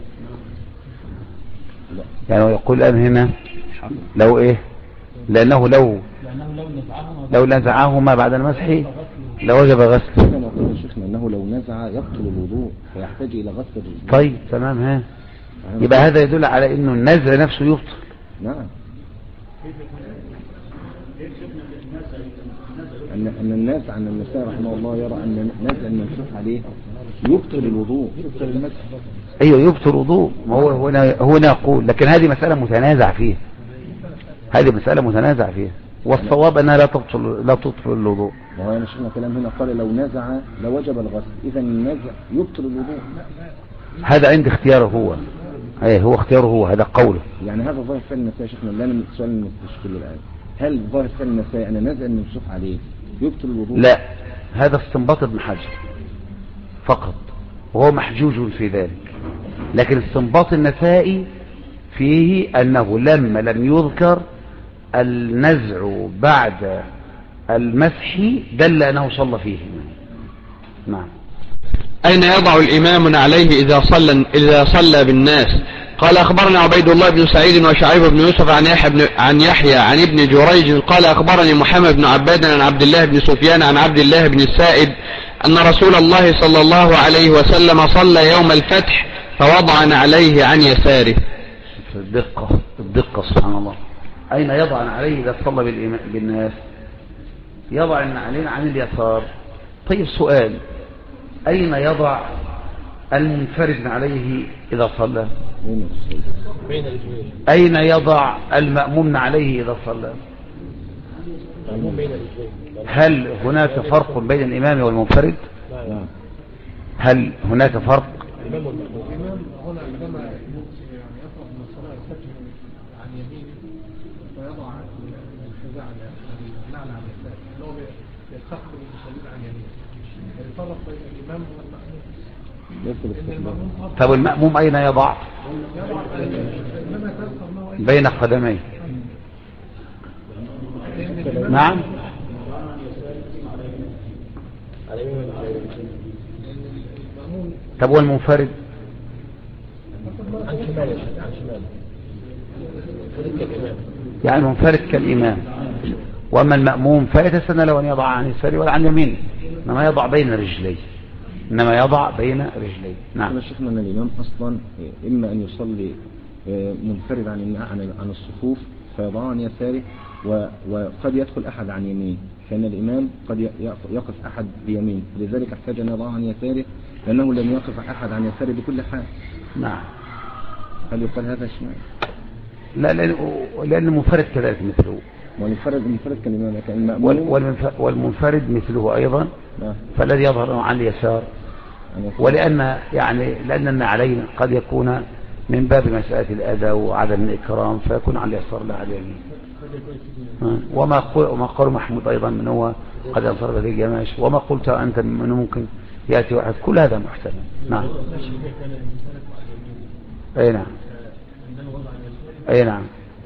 يعني يقول الآن هنا لو إيه؟ لأنه لو نزعهما بعد المسح لوجب غسله. كما قال شيخنا أنه لو نزع يبطل الوضوء فيحتاج إلى غسل الرجلين. طيب تمام. ها يبقى هذا يدل على إنه النزع نفسه يبطل. نعم. أن الناس عن النساء رحمه الله يرى أن نزع الممسوح عليه يبطل الوضوء يبطل المسح. أيوه يبطل الوضوء. ما هو هنا يقول لكن هذه مسألة متنازع فيها. والصواب أنها لا تبطل الوضوء. وهو يعني شفنا كلام هنا قال لو نزع لوجب الغسل، إذا النزع يبطل الوضوء. هذا عند اختياره هو. هو اختياره هو، هذا قوله. يعني هذا ظاهر فعل النساء شيخنا. الآن السؤال المستشكل الآن هل ظاهر فعل النساء أن نزع الممسوح عليه يبطل الوضوء؟ لا، هذا استنباط ابن حجر فقط وهو محجوج في ذلك. لكن استنباط النسائي فيه أنه لما لم يذكر النزع بعد المسح دل أنه صلى فيه. نعم. أين يضع الإمام عليه إذا صلى بالناس؟ قال أخبرنا عبيد الله بن سعيد وشعيب بن يوسف عن يحيى عن ابن جريج قال أخبرني محمد بن عباد عن عبد الله بن سفيان عن عبد الله بن السائب أن رسول الله صلى الله عليه وسلم صلى يوم الفتح فوضع عليه عن يساره. الدقة سبحان الله. أين يضع عليه إذا صلى بالناس؟ يضع علينا عن اليسار. طيب سؤال، أين يضع المنفرد عليه إذا صلى؟ بين الرجلين. أين يضع المأموم عليه إذا صلى؟ المأموم بين الرجلين. هل هناك فرق بين الإمام والمنفرد؟ لا. هل هناك فرق؟ الإمام والمأموم. الإمام هنا عندما يعني يطلب من الصلاة يتجه عن يمينه ويضع الحذاء النعل على اليسار، اللي هو يستقبل المصلين عن يمينه. الفرق بين الإمام والمأموم إن المأموم طب المأموم أين يضع؟ يضع إنما تذكر ما هو بين قدميه. نعم. طب والمنفرد؟ عن شماله. عن شماله. يعني المنفرد كالإمام، وأما المأموم فيتسنى له أن يضع عن يساره ولا عن يمينه، إنما يضع بين رجليه. إنما يضع بين رجليه. نعم. احنا شفنا أن الإمام أصلا إما أن يصلي منفرد عن الصفوف فيضع عن يساره، وقد يدخل أحد عن يمينه، فإن الإمام قد يقف أحد بيمينه، لذلك احتاج أن يضع عن يساره لأنه لم يقف أحد عن يساره بكل حال. نعم. هل يقال هذا شمال؟ لا، لأن المنفرد كذلك مثله، والمنفرد كالإمام كان المأموم، والمنفرد مثله أيضا. نعم. فالذي يظهر عن اليسار، لأن علينا قد يكون من باب مسألة الأداء وعدم الإكرام فيكون على اليسار لا على اليمين. وما قال محمود أيضا من هو قد ينصرف في الجماش، وما قلت أنت من ممكن يأتي واحد، كل هذا محتمل. نعم. أي نعم. أي نعم.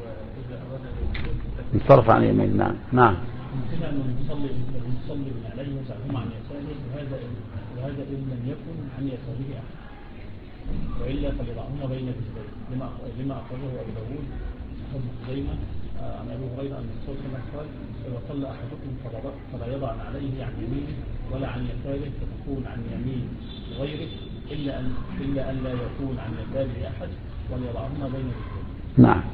انصرف عن اليمين. نعم. نعم. يمكن أن نصلي من عليه وسعهم عن يساره، وهذا إن لم يكن عن يساره أحد، وإلا فليضعهما بين رجليه، لما أخرجه أبو داود ابن خزيمة عن أبي هريرة أن الرسول صلى الله عليه وسلم إذا صلى أحدكم فلا يضع عليه عن يمينه ولا عن يساره، فتكون عن يمين غيره إلا أن لا يكون عن يساره أحد، وليضعهما بين رجليه. نعم.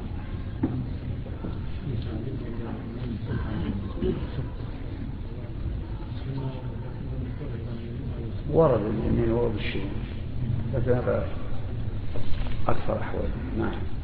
ورد اليمين ورد الشمال، لكن هذا أكثر أحوال. نعم.